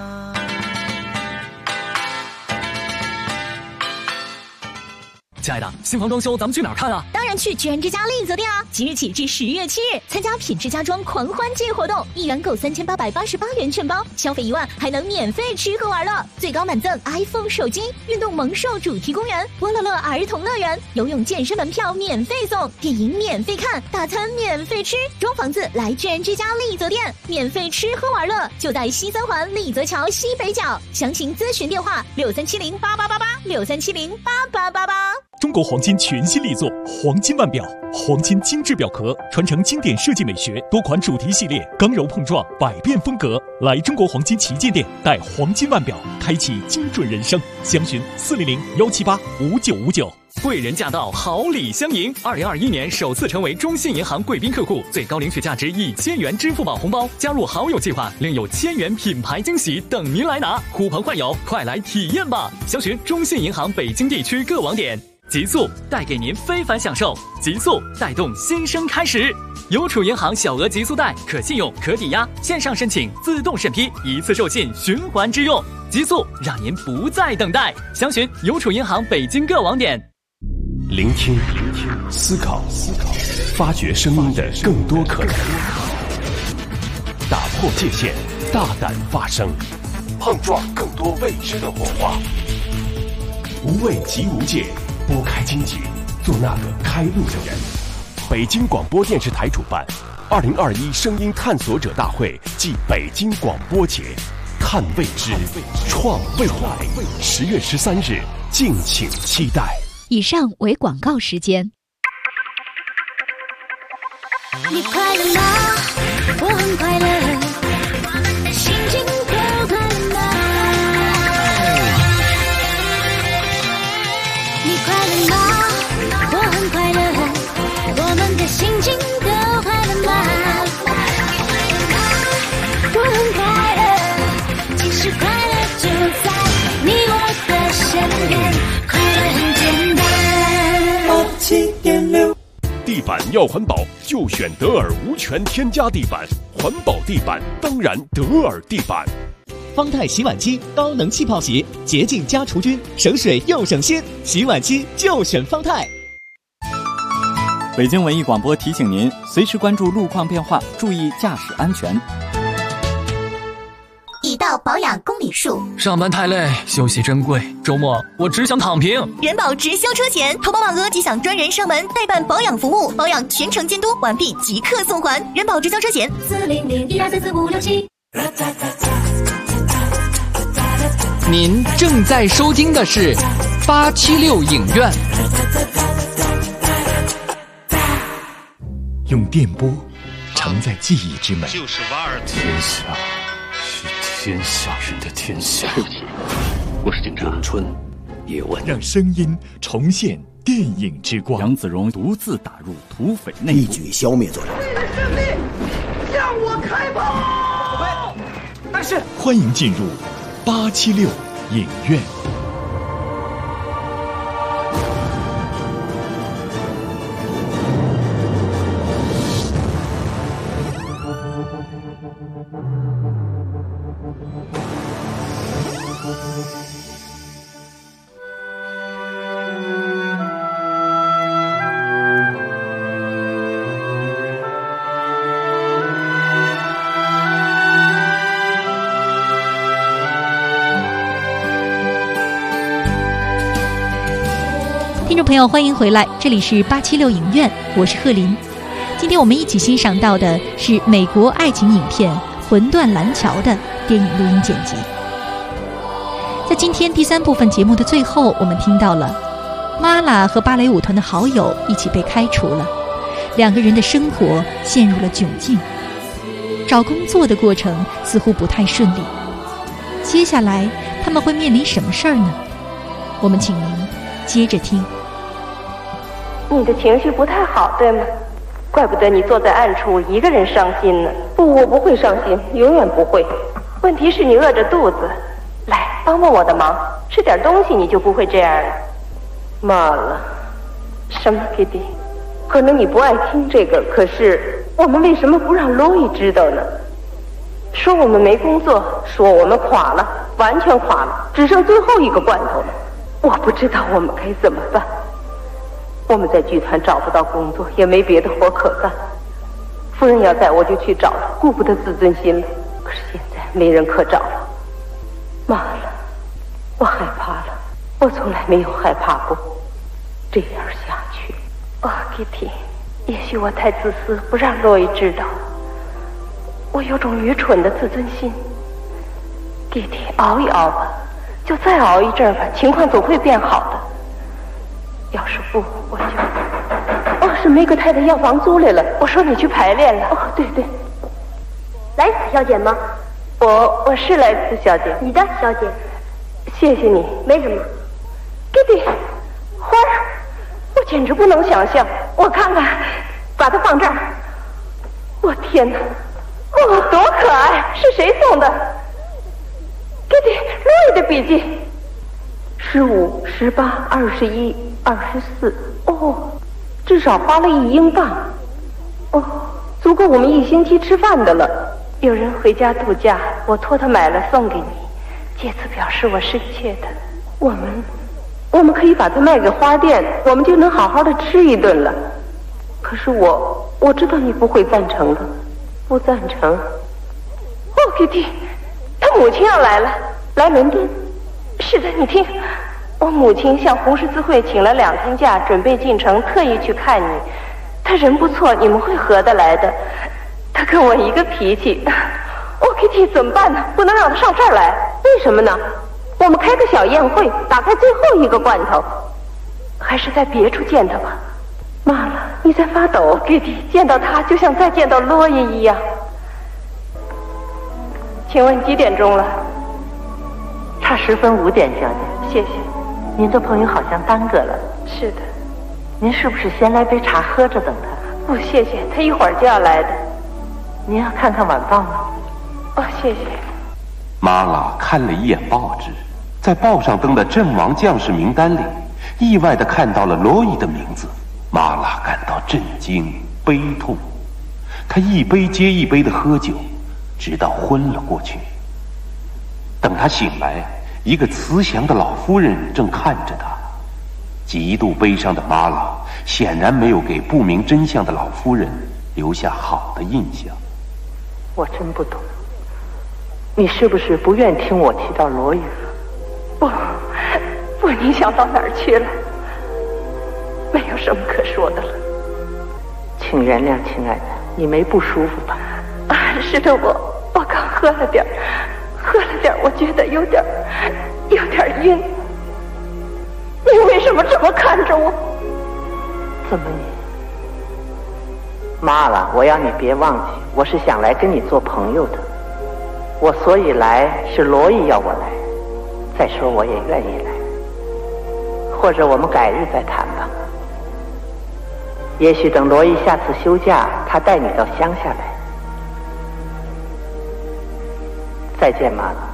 亲爱的，新房装修咱们去哪儿看啊？ 当然去居然之家丽泽店啊！即日起至10月7日，参加品质家装狂欢季活动，1元购3888元券包，消费1万还能免费吃喝玩乐，最高满赠 iPhone 手机、运动萌兽主题公园、波乐乐儿童乐园、游泳健身门票免费送，电影免费看，大餐免费吃，装房子来居然之家丽泽店，免费吃喝玩乐，就在西三环丽泽桥西北角，详情咨询电话63708888，63708888。 中国黄金全新力作黄金腕表，黄金精致表壳，传承经典设计美学，多款主题系列，刚柔碰撞，百变风格。来中国黄金旗舰店，带黄金腕表，开启精准人生。详询400-178-5959。 贵人驾到，好礼相迎。2021年首次成为中信银行贵宾客户，最高领取价值1000元支付宝红包，加入好友计划，另有1000元品牌惊喜等您来拿。呼朋唤友，快来体验吧！详询中信银行北京地区各网点。极速带给您非凡享受，极速带动新生开始。邮储银行小额极速贷，可信用、可抵押，线上申请自动审批，一次授信，循环支用。极速让您不再等待。详询邮储银行北京各网点。 聆听，思考，发掘生命的更多可能，打破界限，大胆发声，碰撞更多未知的火花。无畏即无界，拨开荆棘，做那个开路的人。北京广播电视台主办2021声音探索者大会暨北京广播节，看未知，创未来。10月13日，敬请期待。 以上为广告时间。 你快乐吗？我很快乐，心情都快乐吗？你快乐吗？我很快乐，我们的心情都快乐吗？我很快乐，其实快乐就在你我的身边，快乐很简单。87.6 地板要环保，就选德尔无醛添加地板，环保地板当然德尔地板。 方太洗碗机高能气泡洗，洁净加除菌，省水又省心，洗碗机就选方太。 北京文艺广播提醒您，随时关注路况变化，注意驾驶安全。 已到保养公里数， 上班太累，休息珍贵，周末我只想躺平。 人保直销车前，投保满额即享专人上门代办保养服务，保养全程监督，完毕即刻送还。人保直销车前，400-1244-567。 您正在收听的是876影院。 用电波承载记忆之美， 就是瓦尔天下是天下人的天下。 我是警察。 咏春叶问， 让声音重现电影之光。 杨子荣独自打入土匪内部， 一举消灭作者。 为了胜利，向我开炮！ 但是，欢迎进入876影院。 听众朋友，欢迎回来，这里是876影院，我是贺林。今天我们一起欣赏到的是美国爱情影片《魂断蓝桥》的电影录音剪辑。在今天第3部分节目的最后，我们听到了玛拉和芭蕾舞团的好友一起被开除了，2个人的生活陷入了窘境，找工作的过程似乎不太顺利。接下来他们会面临什么事儿呢？我们请您接着听。 你的情绪不太好，对吗？怪不得你坐在暗处一个人伤心呢。不，我不会伤心，永远不会。问题是你饿着肚子，来帮帮我的忙，吃点东西，你就不会这样了。妈了，什么 Kitty？ 可能你不爱听这个，可是我们为什么不让罗伊知道呢？说我们没工作，说我们垮了，完全垮了，只剩最后一个罐头了。我不知道我们该怎么办。我们在剧团找不到工作，也没别的活可干。夫人要在，我就去找了，顾不得自尊心了。可是现在没人可找了。妈了，我害怕了，我从来没有害怕过这样下去。Kitty， 也许我太自私，不让洛伊知道。我有种愚蠢的自尊心。Kitty， 熬一熬吧，就再熬一阵吧，情况总会变好的。要是不，我就……是梅格太太要房租来了。我说你去排练了。对对。 莱斯小姐吗？ 我是莱斯小姐。 你的小姐。 谢谢你。 没什么。 Kitty， 花儿，我简直不能想象。我看看，把它放这儿。我天哪！多可爱！是谁送的 ？Kitty， 洛伊的笔记。15、18、21、24。至少花了1英镑。足够我们1星期吃饭的了。有人回家度假，我托他买了送给你，借此表示我深切的。我们可以把它卖给花店，我们就能好好的吃一顿了。可是我知道你不会赞成的。不赞成。Kitty， 他母亲要来了，来伦敦。是的，你听，我母亲向红十字会请了2天假，准备进城，特意去看你。他人不错，你们会合得来的。他跟我一个脾气。Kitty， 怎么办呢？不能让他上这儿来。为什么呢？我们开个小宴会，打开最后一个罐头。还是在别处见他吧。妈了，你在发抖 ，Kitty， 见到他就像再见到洛伊一样。请问几点钟了？ 差10分5点，小姐。 谢谢。 您的朋友好像耽搁了。 是的。 您是不是先来杯茶喝着等他？ 不，谢谢，他一会儿就要来的。 您要看看晚报吗？ 谢谢。 玛拉看了一眼报纸，在报上登的阵亡将士名单里，意外地看到了罗伊的名字。玛拉感到震惊、悲痛，他一杯接一杯地喝酒，直到昏了过去。等他醒来，一个慈祥的老夫人正看着他。极度悲伤的玛拉显然没有给不明真相的老夫人留下好的印象。 我真不懂，你是不是不愿听我提到罗伊了？ 不，你想到哪儿去了？没有什么可说的了。 请原谅，亲爱的，你没不舒服吧？ 是的，我刚喝了点，我觉得有点晕。你为什么这么看着我？ 怎么你？妈了，我要你别忘记，我是想来跟你做朋友的。我所以来是罗伊要我来，再说我也愿意来。或者我们改日再谈吧。也许等罗伊下次休假，他带你到乡下来。再见，妈了。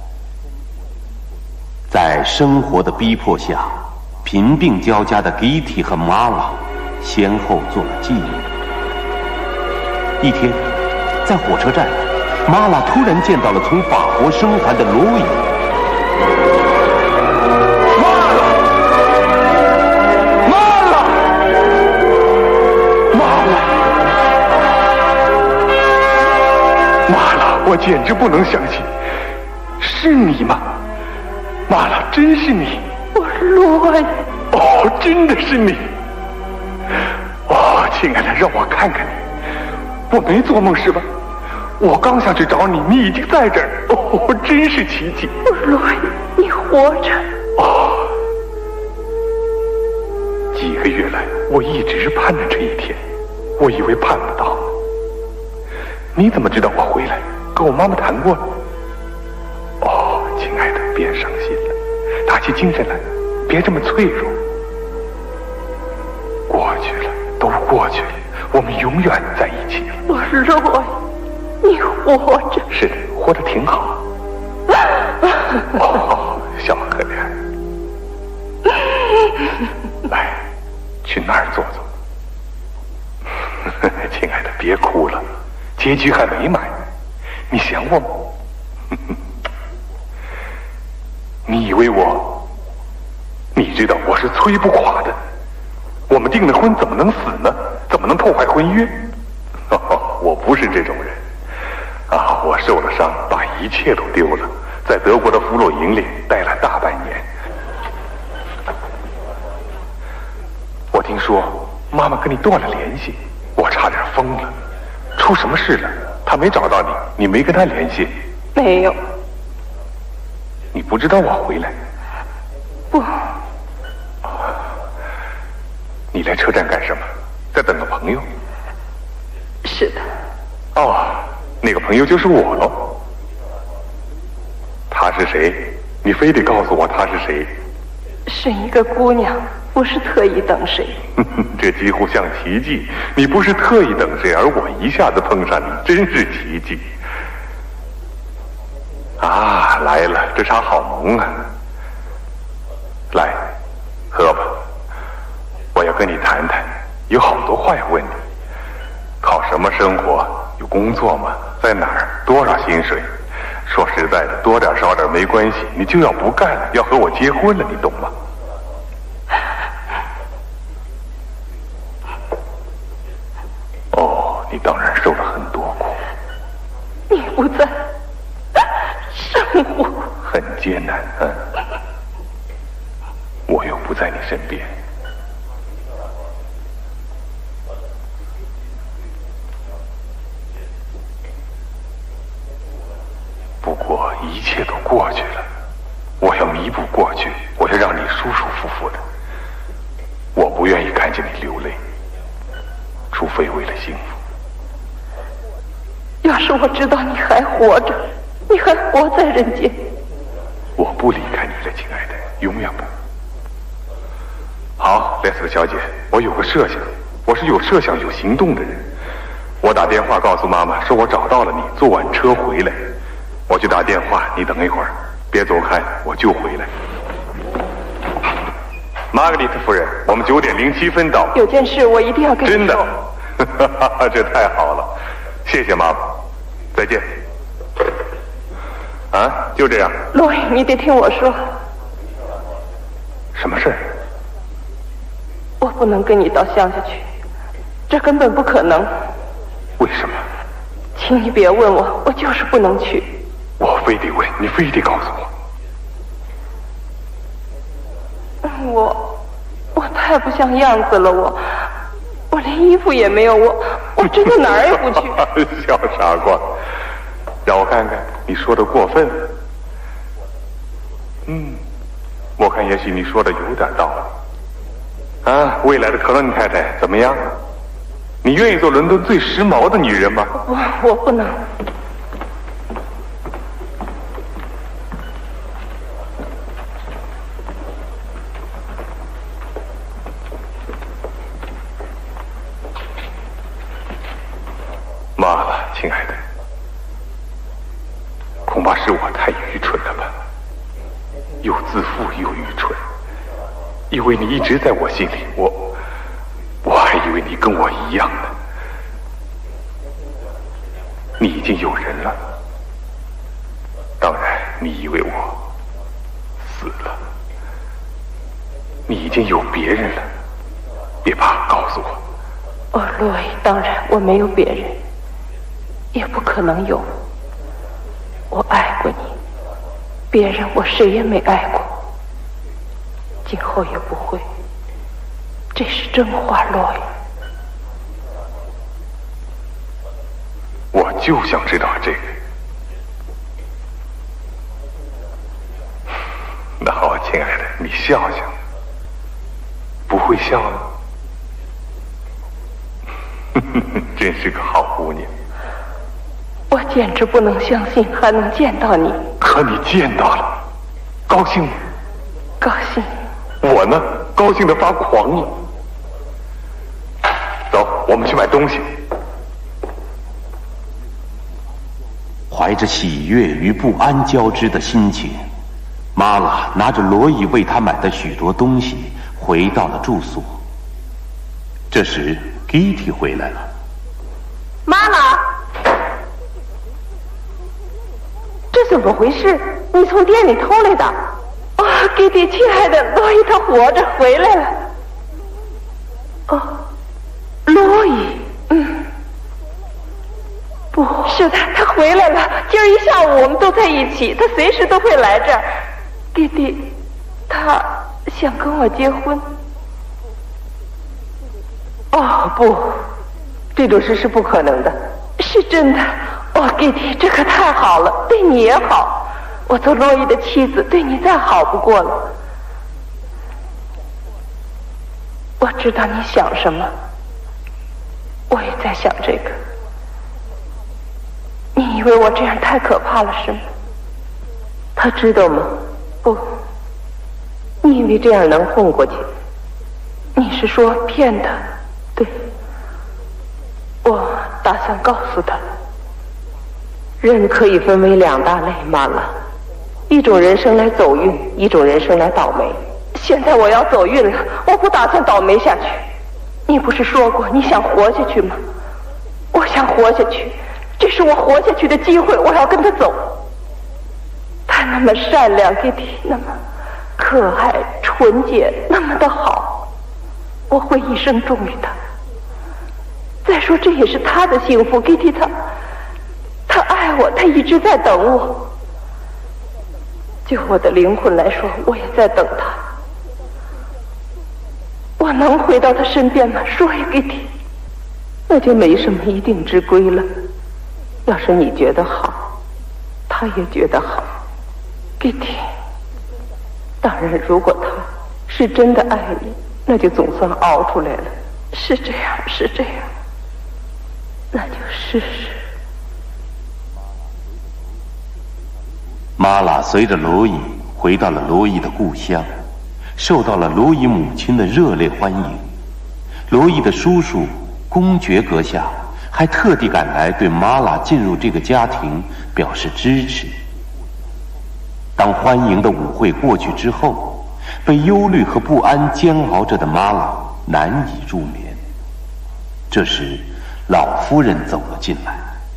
在生活的逼迫下，贫病交加的 Kitty 和玛拉先后做了妓女。一天，在火车站，玛拉突然见到了从法国生还的罗伊。 我简直不能相信，是你吗？玛拉，真是你！ 我罗伊， 哦，真的是你！哦，亲爱的，让我看看你，我没做梦是吧？我刚想去找你，你已经在这儿。哦，真是奇迹！ 罗伊，你活着。 哦，几个月来，我一直盼着这一天，我以为盼不到。你怎么知道我回来？跟我妈妈谈过了。哦，亲爱的，别伤心了，打起精神来，别这么脆弱。过去了，都过去了，我们永远在一起了。 罗伊，你活着。 是的，活得挺好。哦，小可怜。来，去那儿坐坐。亲爱的，别哭了，结局还没买。你想我吗？你以为你知道我是催不垮的。我们订了婚怎么能死呢？怎么能破坏婚约？我不是这种人啊！我受了伤，把一切都丢了，在德国的俘虏营里待了大半年。我听说妈妈跟你断了联系，我差点疯了。出什么事了？她没找到你，你没跟她联系？ 没有。 你不知道我回来？ 不。 你来车站干什么？在等个朋友？ 是的。 哦，那个朋友就是我喽。他是谁？你非得告诉我他是谁？ 是一个姑娘，不是特意等谁。 这几乎像奇迹。你不是特意等谁，而我一下子碰上你，真是奇迹。啊，来了，这茶好浓啊！来，喝吧。我要跟你谈谈，有好多话要问你。靠什么生活？有工作吗？在哪儿？多少薪水？说实在的，多点少点没关系，你就要不干了，要和我结婚了，你懂吗？哦，你当然受了很多苦。 你不在，生活很艰难，我又不在你身边。不过一切都过去了，我要弥补过去，我要让你舒舒服服的。我不愿意看见你流泪，除非为了幸福。 要是我知道你还活着，你还活在人间， 我不离开你了，亲爱的，永远不。好，莱斯特小姐，我有个设想，我是有设想有行动的人。我打电话告诉妈妈，说我找到了你，坐晚车回来。我去打电话，你等一会儿，别走开，我就回来。玛格丽特夫人，我们9点07分到。 有件事我一定要跟你说。 真的，这太好了，谢谢妈妈，再见。啊，就这样。 罗伊，你得听我说。 什么事？ 我不能跟你到乡下去，这根本不可能。 为什么？ 请你别问我，我就是不能去。 我非得问，你非得告诉我。我太不像样子了，我连衣服也没有，我真的哪儿也不去。 小傻瓜，让我看看，你说的过分了。我看也许你说的有点道理。啊，未来的特伦太太怎么样？你愿意做伦敦最时髦的女人吗？ 我不能。 妈了，亲爱的，恐怕是我太愚蠢了吧，又自负又愚蠢。因为你一直在我心里，我还以为你跟我一样呢。你已经有人了，当然你以为我死了。你已经有别人了，别怕，告诉我。 哦，洛伊，当然我没有别人，也不可能有。我爱过你，别人我谁也没爱过，今后也不会。 这是真话，罗伊。 我就想知道这个。那好，亲爱的，你笑笑。不会笑了？真是个好姑娘。 我简直不能相信还能见到你。 可你见到了，高兴吗？ 高兴。 我呢，高兴得发狂了。走，我们去买东西。 怀着喜悦与不安交织的心情，玛拉拿着罗伊为他买的许多东西回到了住所。这时 Kitty 回来了。 妈妈，这怎么回事？你从店里偷来的？哦 ，Kitty， 亲爱的，罗伊他活着回来了。哦，罗伊，不是的，他回来了。今儿一下午我们都在一起，他随时都会来这儿。弟弟，他想跟我结婚。哦，不，这种事是不可能的。是真的。哦，弟弟，这可太好了，对你也好。我做洛伊的妻子，对你再好不过了。我知道你想什么，我也在想这个。你以为我这样太可怕了是吗？他知道吗？不，你以为这样能混过去？你是说骗他？对，我打算告诉他，人可以分为两大类，妈妈，一种人生来走运，一种人生来倒霉。现在我要走运了，我不打算倒霉下去。你不是说过你想活下去吗？我想活下去，这是我活下去的机会，我要跟他走。他那么善良，弟弟，那么可爱、纯洁，那么的好，我会一生忠于他。再说，这也是他的幸福，弟弟，他爱我，他一直在等我。就我的灵魂来说，我也在等他。我能回到他身边吗？说呀，弟弟，那就没什么一定之规了。要是你觉得好，他也觉得好，弟弟。当然，如果他是真的爱你，那就总算熬出来了。是这样，是这样，那就试试。 玛拉随着罗伊回到了罗伊的故乡，受到了罗伊母亲的热烈欢迎。罗伊的叔叔公爵阁下还特地赶来对玛拉进入这个家庭表示支持。当欢迎的舞会过去之后，被忧虑和不安煎熬着的玛拉难以入眠。这时，老夫人走了进来。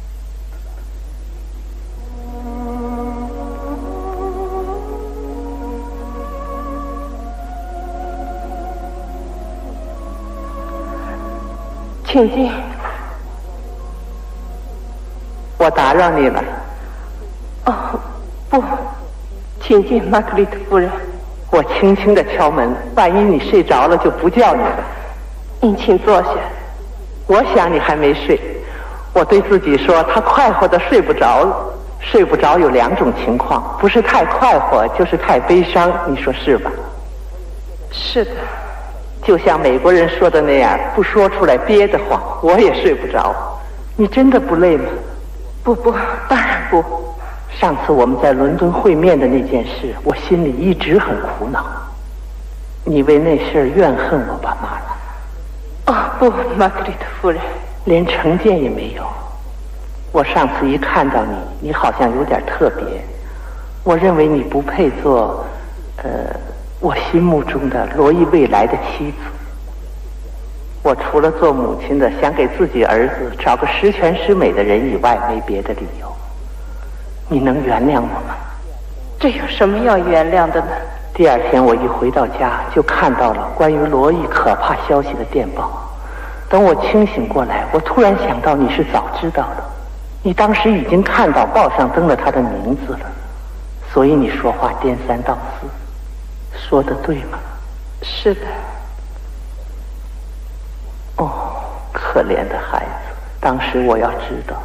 请进。我打扰你了。哦，不，请进，玛格丽特夫人。我轻轻地敲门，万一你睡着了就不叫你了。您请坐下。我想你还没睡。我对自己说，他快活的睡不着了。睡不着有两种情况，不是太快活，就是太悲伤，你说是吧？是的。就像美国人说的那样，不说出来憋得慌，我也睡不着。你真的不累吗？不，当然不。上次我们在伦敦会面的那件事，我心里一直很苦恼。你为那事儿怨恨我吧，玛拉？哦，不，玛格丽特夫人，连成见也没有。我上次一看到你，你好像有点特别。我认为你不配做，我心目中的罗伊未来的妻子。我除了做母亲的想给自己儿子找个十全十美的人以外，没别的理由。你能原谅我吗？这有什么要原谅的呢？第二天我一回到家，就看到了关于罗伊可怕消息的电报。等我清醒过来，我突然想到你是早知道的，你当时已经看到报上登了他的名字了，所以你说话颠三倒四。说的对吗？是的。 可怜的孩子，当时我要知道。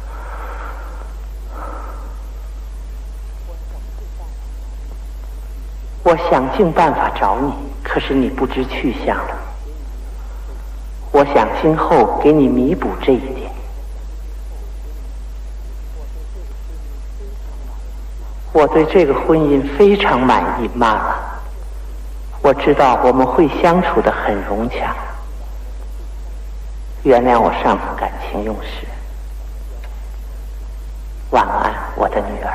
我想尽办法找你，可是你不知去向了。我想今后给你弥补这一点。我对这个婚姻非常满意，妈妈。我知道我们会相处得很融洽。原谅我上次感情用事。晚安，我的女儿。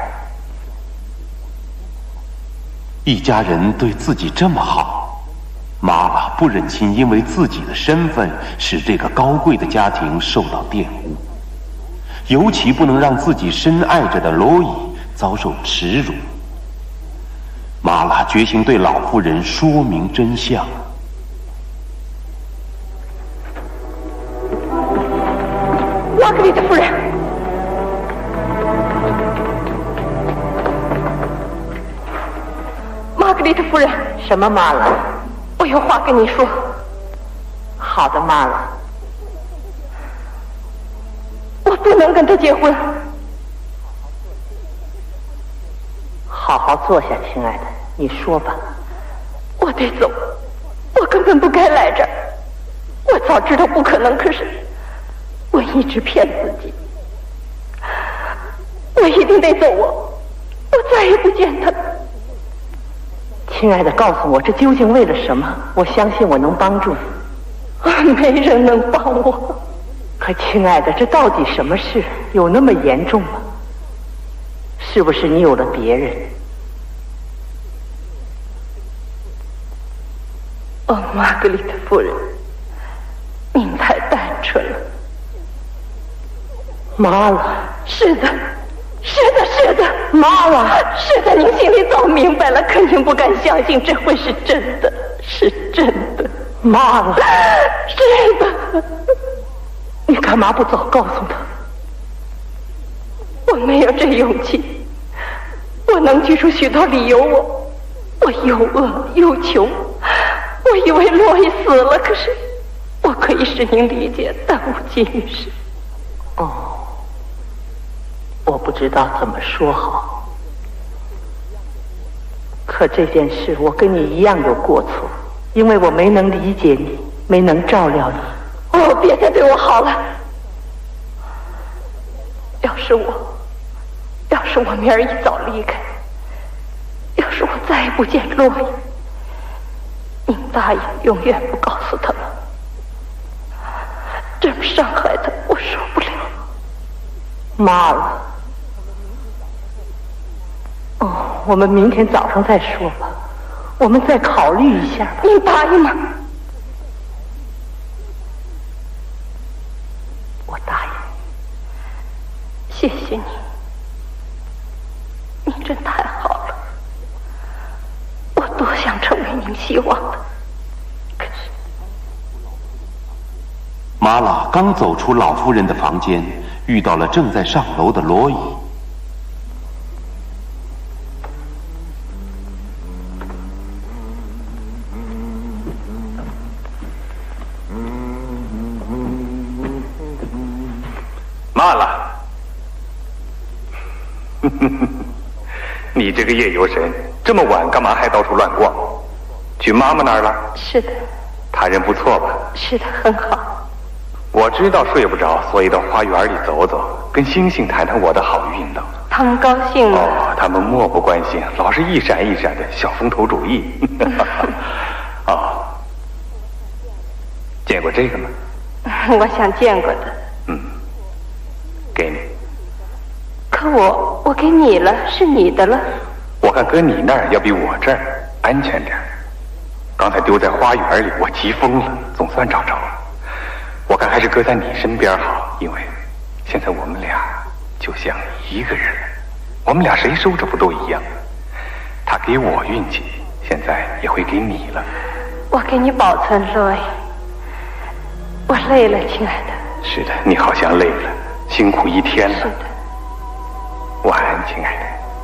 一家人对自己这么好，妈妈不忍心因为自己的身份使这个高贵的家庭受到玷污，尤其不能让自己深爱着的罗伊遭受耻辱。玛拉决心对老妇人说明真相。 玛格丽特夫人，玛格丽特夫人， 什么玛拉？ 我有话跟你说。 好的，玛拉。 我不能跟他结婚。 好好坐下，亲爱的，你说吧。 我得走，我根本不该来这儿。我早知道不可能，可是我一直骗自己。我一定得走，我再也不见他了。 亲爱的，告诉我这究竟为了什么？我相信我能帮助你。 没人能帮我。 可亲爱的，这到底什么事？有那么严重吗？是不是你有了别人？ 哦，玛格丽特夫人，您太单纯了。 妈了。 是的，是的，是的， 妈了。 是的，您心里早明白了，可您不敢相信这会是真的，是真的。 妈了。 是的。 你干嘛不早告诉他？ 我没有这勇气。我能举出许多理由，我又饿又穷。我以为洛伊死了，可是我可以使您理解，但无济于事。 哦，我不知道怎么说好。可这件事我跟你一样有过错，因为我没能理解你，没能照料你。 哦，别再对我好了。要是我明儿一早离开，要是我再也不见洛伊，您答应永远不告诉他们。这么伤害他，我受不了。 妈了。哦，我们明天早上再说吧，我们再考虑一下吧。 你答应吗？ 我答应。 谢谢你，你真太好了。我多想成为您希望的，可是。 玛拉刚走出老夫人的房间，遇到了正在上楼的罗伊。 玛拉，你这个夜游神，这么晚干嘛还到处乱逛？去妈妈那儿了？ 是的。 她人不错吧？ 是的，很好。 我知道睡不着，所以到花园里走走，跟星星谈谈我的好运等。 他们高兴吗？ 哦，他们漠不关心，老是一闪一闪的小风头主义。哦，见过这个吗？ 我想见过的。 给你。 可我给你了，是你的了。 我看搁你那儿要比我这儿安全点。刚才丢在花园里，我急疯了，总算找着了。我看还是搁在你身边好，因为现在我们俩就像一个人，我们俩谁收着不都一样？他给我运气，现在也会给你了。 我给你保存，洛伊。我累了，亲爱的。 是的，你好像累了，辛苦一天了。 是的。 晚安，亲爱的。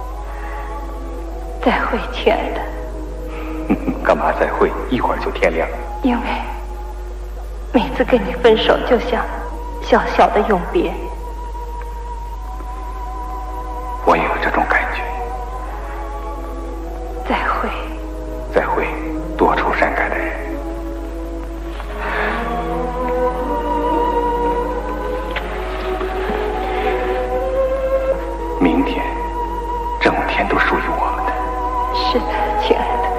再会，亲爱的。 干嘛再会？一会儿就天亮了。 因为每次跟你分手就像小小的永别。 我也有这种感觉。 再会。 再会，多愁善感的人。明天，整天都属于我们的。 是的，亲爱的。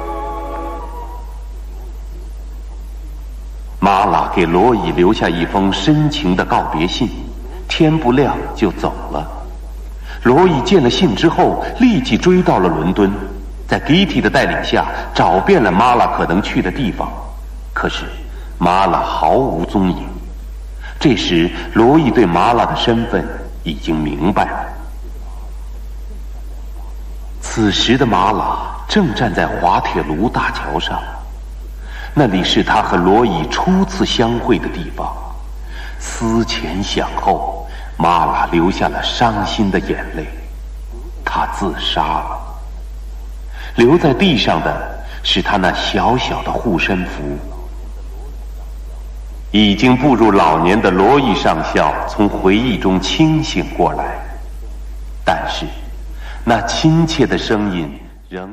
玛拉给罗伊留下一封深情的告别信，天不亮就走了。罗伊见了信之后，立即追到了伦敦，在 Kitty 的带领下找遍了玛拉可能去的地方，可是玛拉毫无踪影。这时，罗伊对玛拉的身份已经明白了。此时的玛拉正站在滑铁卢大桥上，那里是他和罗伊初次相会的地方。思前想后，玛拉流下了伤心的眼泪，她自杀了。留在地上的是他那小小的护身符。已经步入老年的罗伊上校从回忆中清醒过来，但是那亲切的声音仍。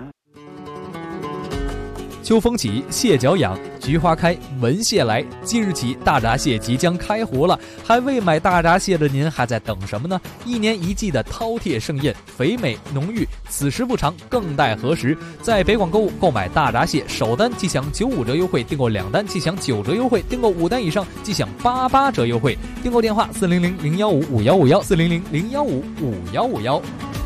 秋风起，蟹脚痒，菊花开，闻蟹来。即日起，大闸蟹即将开活了，还未买大闸蟹的您还在等什么呢？一年一季的饕餮盛宴，肥美浓郁，此时不长，更待何时？在北广购物购买大闸蟹，首单即享95折优惠，订购2单即享9折优惠，订购5单以上即享88折优惠。订购电话400-015-5151，400-015-5151。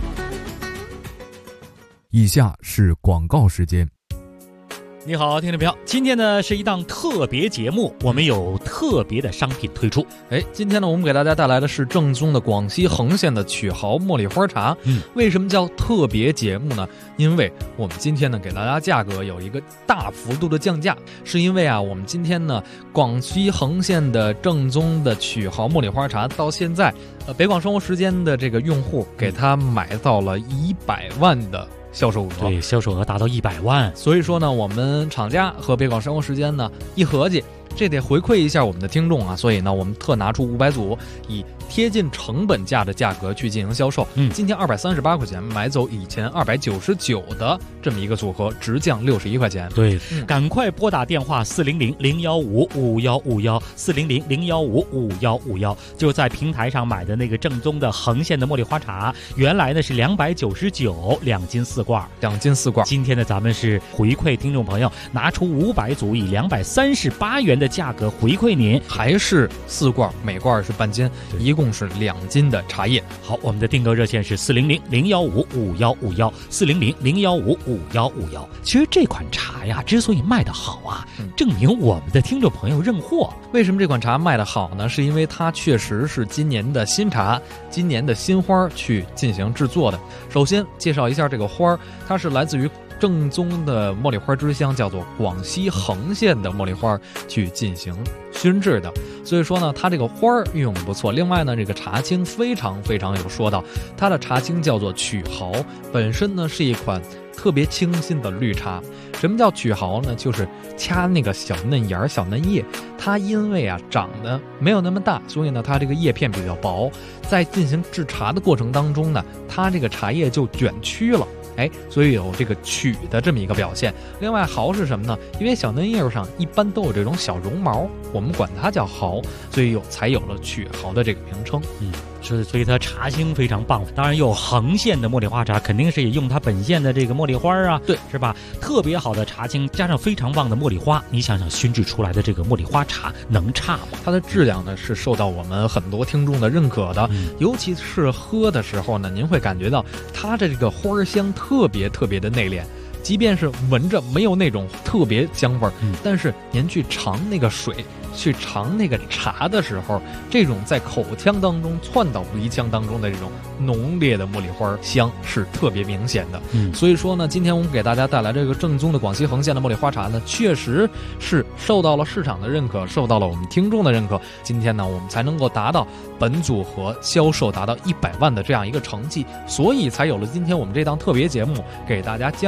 以下是广告时间。 你好，听众朋友，今天呢是一档特别节目，我们有特别的商品推出。 今天呢我们给大家带来的是正宗的广西恒县的曲豪茉莉花茶。为什么叫特别节目呢？因为我们今天呢给大家价格有一个大幅度的降价，是因为我们今天呢广西恒县的正宗的曲豪茉莉花茶到现在北广生活时间的这个用户给它买到了100万的销售额。 对，销售额达到100万。 所以说呢，我们厂家和北广生活时间呢一合计，这得回馈一下我们的听众啊，所以呢，我们特拿出500组，以贴近成本价的价格去进行销售。今天238块钱买走以前299的这么一个组合，直降61块钱。 对，赶快拨打电话400-015-5151，400-015-5151，就在平台上买的那个正宗的恒县的茉莉花茶，原来呢是299，2斤4罐 ，2斤4罐。 今天呢，咱们是回馈听众朋友，拿出500组，以238元的价格回馈您， 还是4罐，每罐是半斤，一共是2斤的茶叶。 好，我们的订购热线是400-015-5151，400-015-5151。其实这款茶呀，之所以卖得好啊，证明我们的听众朋友认货。 为什么这款茶卖得好呢？是因为它确实是今年的新茶，今年的新花去进行制作的。首先介绍一下这个花，它是来自于正宗的茉莉花之乡，叫做广西恒县的茉莉花去进行熏制的，所以说呢，它这个花运用的不错。另外呢，这个茶青非常非常有说道，它的茶青叫做曲豪，本身呢是一款特别清新的绿茶。什么叫曲豪呢？就是掐那个小嫩芽、小嫩叶，它因为长得没有那么大，所以呢，它这个叶片比较薄，在进行制茶的过程当中呢，它这个茶叶就卷曲了。所以有这个曲的这么一个表现。另外豪是什么呢？因为小嫩叶上一般都有这种小绒毛，我们管它叫豪，所以才有了曲豪的这个名称。 所以它茶青非常棒。当然有恒县的茉莉花茶，肯定是也用它本县的这个茉莉花啊， 对， 是吧？特别好的茶青加上非常棒的茉莉花，你想想熏制出来的这个茉莉花茶能差吗？ 它的质量呢是受到我们很多听众的认可的，尤其是喝的时候呢，您会感觉到它的这个花香特别特别的内敛。即便是闻着没有那种特别香味儿，但是您去尝那个水，去尝那个茶的时候，这种在口腔当中窜到鼻腔当中的这种浓烈的茉莉花香是特别明显的。所以说呢，今天我们给大家带来这个正宗的广西恒县的茉莉花茶呢，确实是受到了市场的认可，受到了我们听众的认可。今天呢，我们才能够达到本组合销售达到100万的这样一个成绩，所以才有了今天我们这档特别节目，给大家降价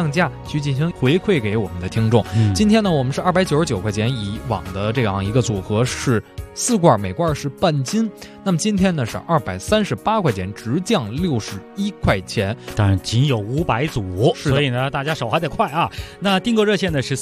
去进行回馈给我们的听众。今天呢，我们是299块钱，以往的这样一个组合是4罐，每罐是半斤。那么今天呢是238块钱，直降61块钱。 当然仅有500组，所以呢大家手还得快啊。那订购热线呢是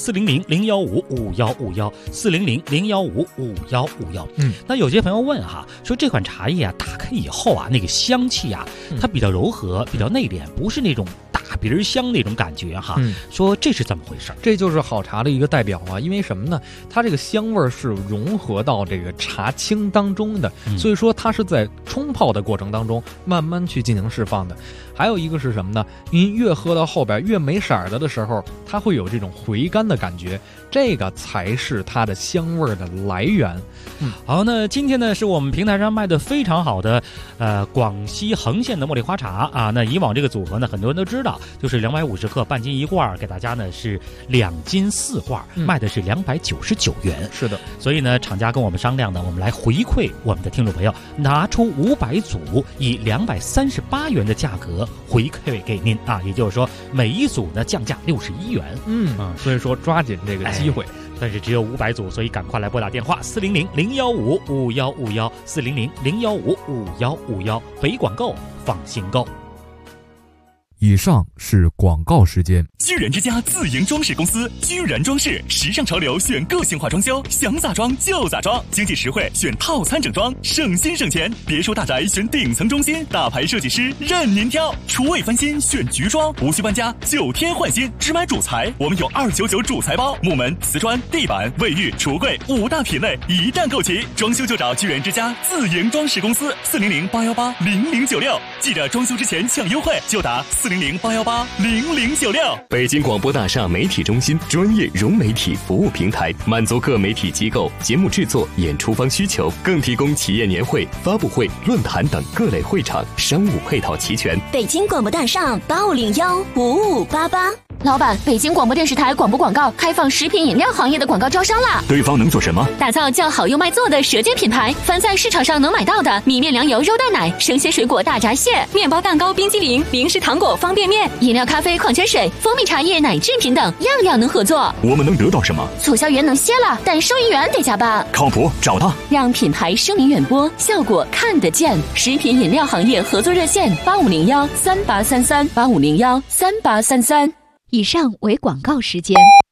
400-015-5151，400-015-5151。那有些朋友问哈，说这款茶叶啊打开以后啊，那个香气啊，它比较柔和，比较内敛，不是那种大鼻儿香那种感觉哈。说这是怎么回事？ 这就是好茶的一个代表啊，因为什么呢？它这个香味是融合到这个茶青当中的，所以说它是在冲泡的过程当中慢慢去进行释放的。还有一个是什么呢？您越喝到后边越没色儿的时候，它会有这种回甘的感觉，这个才是它的香味的来源。 好，那今天呢是我们平台上卖的非常好的广西恒县的茉莉花茶啊。那以往这个组合呢，很多人都知道，就是250克半斤1罐，给大家呢是2斤4罐，卖的是299元。 是的， 所以呢，厂家跟我们商量呢，我们来回馈我们的听众朋友，拿出500组，以238元的价格回馈给您啊。也就是说，每一组呢降价61元。 所以说抓紧这个机会。 但是只有500组，所以赶快来拨打电话400-015-5151，400-015-5151，北广购，放心购。 以上是广告时间。 居然之家自营装饰公司，居然装饰，时尚潮流选个性化装修，想咋装就咋装，经济实惠选套餐整装，省心省钱。别墅大宅选顶层中心，大牌设计师任您挑。厨卫翻新选菊装，无需搬家，9天换新，只买主材。我们有299主材包，木门、瓷砖、地板、卫浴、橱柜5大品类一站购齐。装修就找居然之家自营装饰公司，400-818-0096。记得装修之前抢优惠，就打400-818-0096。 北京广播大厦媒体中心，专业融媒体服务平台，满足各媒体机构节目制作、演出方需求，更提供企业年会、发布会、论坛等各类会场，商务配套齐全。 北京广播大厦8501-5588。老板，北京广播电视台广播广告开放食品饮料行业的广告招商啦！ 对方能做什么？ 打造叫好又卖座的舌尖品牌，凡在市场上能买到的米面粮油肉蛋奶、生鲜水果大闸蟹、面包蛋糕冰激凌、零食糖果方便面、饮料咖啡矿泉水、蜂蜜茶叶奶制品等，样样能合作。 我们能得到什么？ 促销员能歇了，但收银员得加班。 靠谱，找他， 让品牌声名远播，效果看得见。食品饮料行业合作热线8501-3833，8501-3833。 以上为广告时间。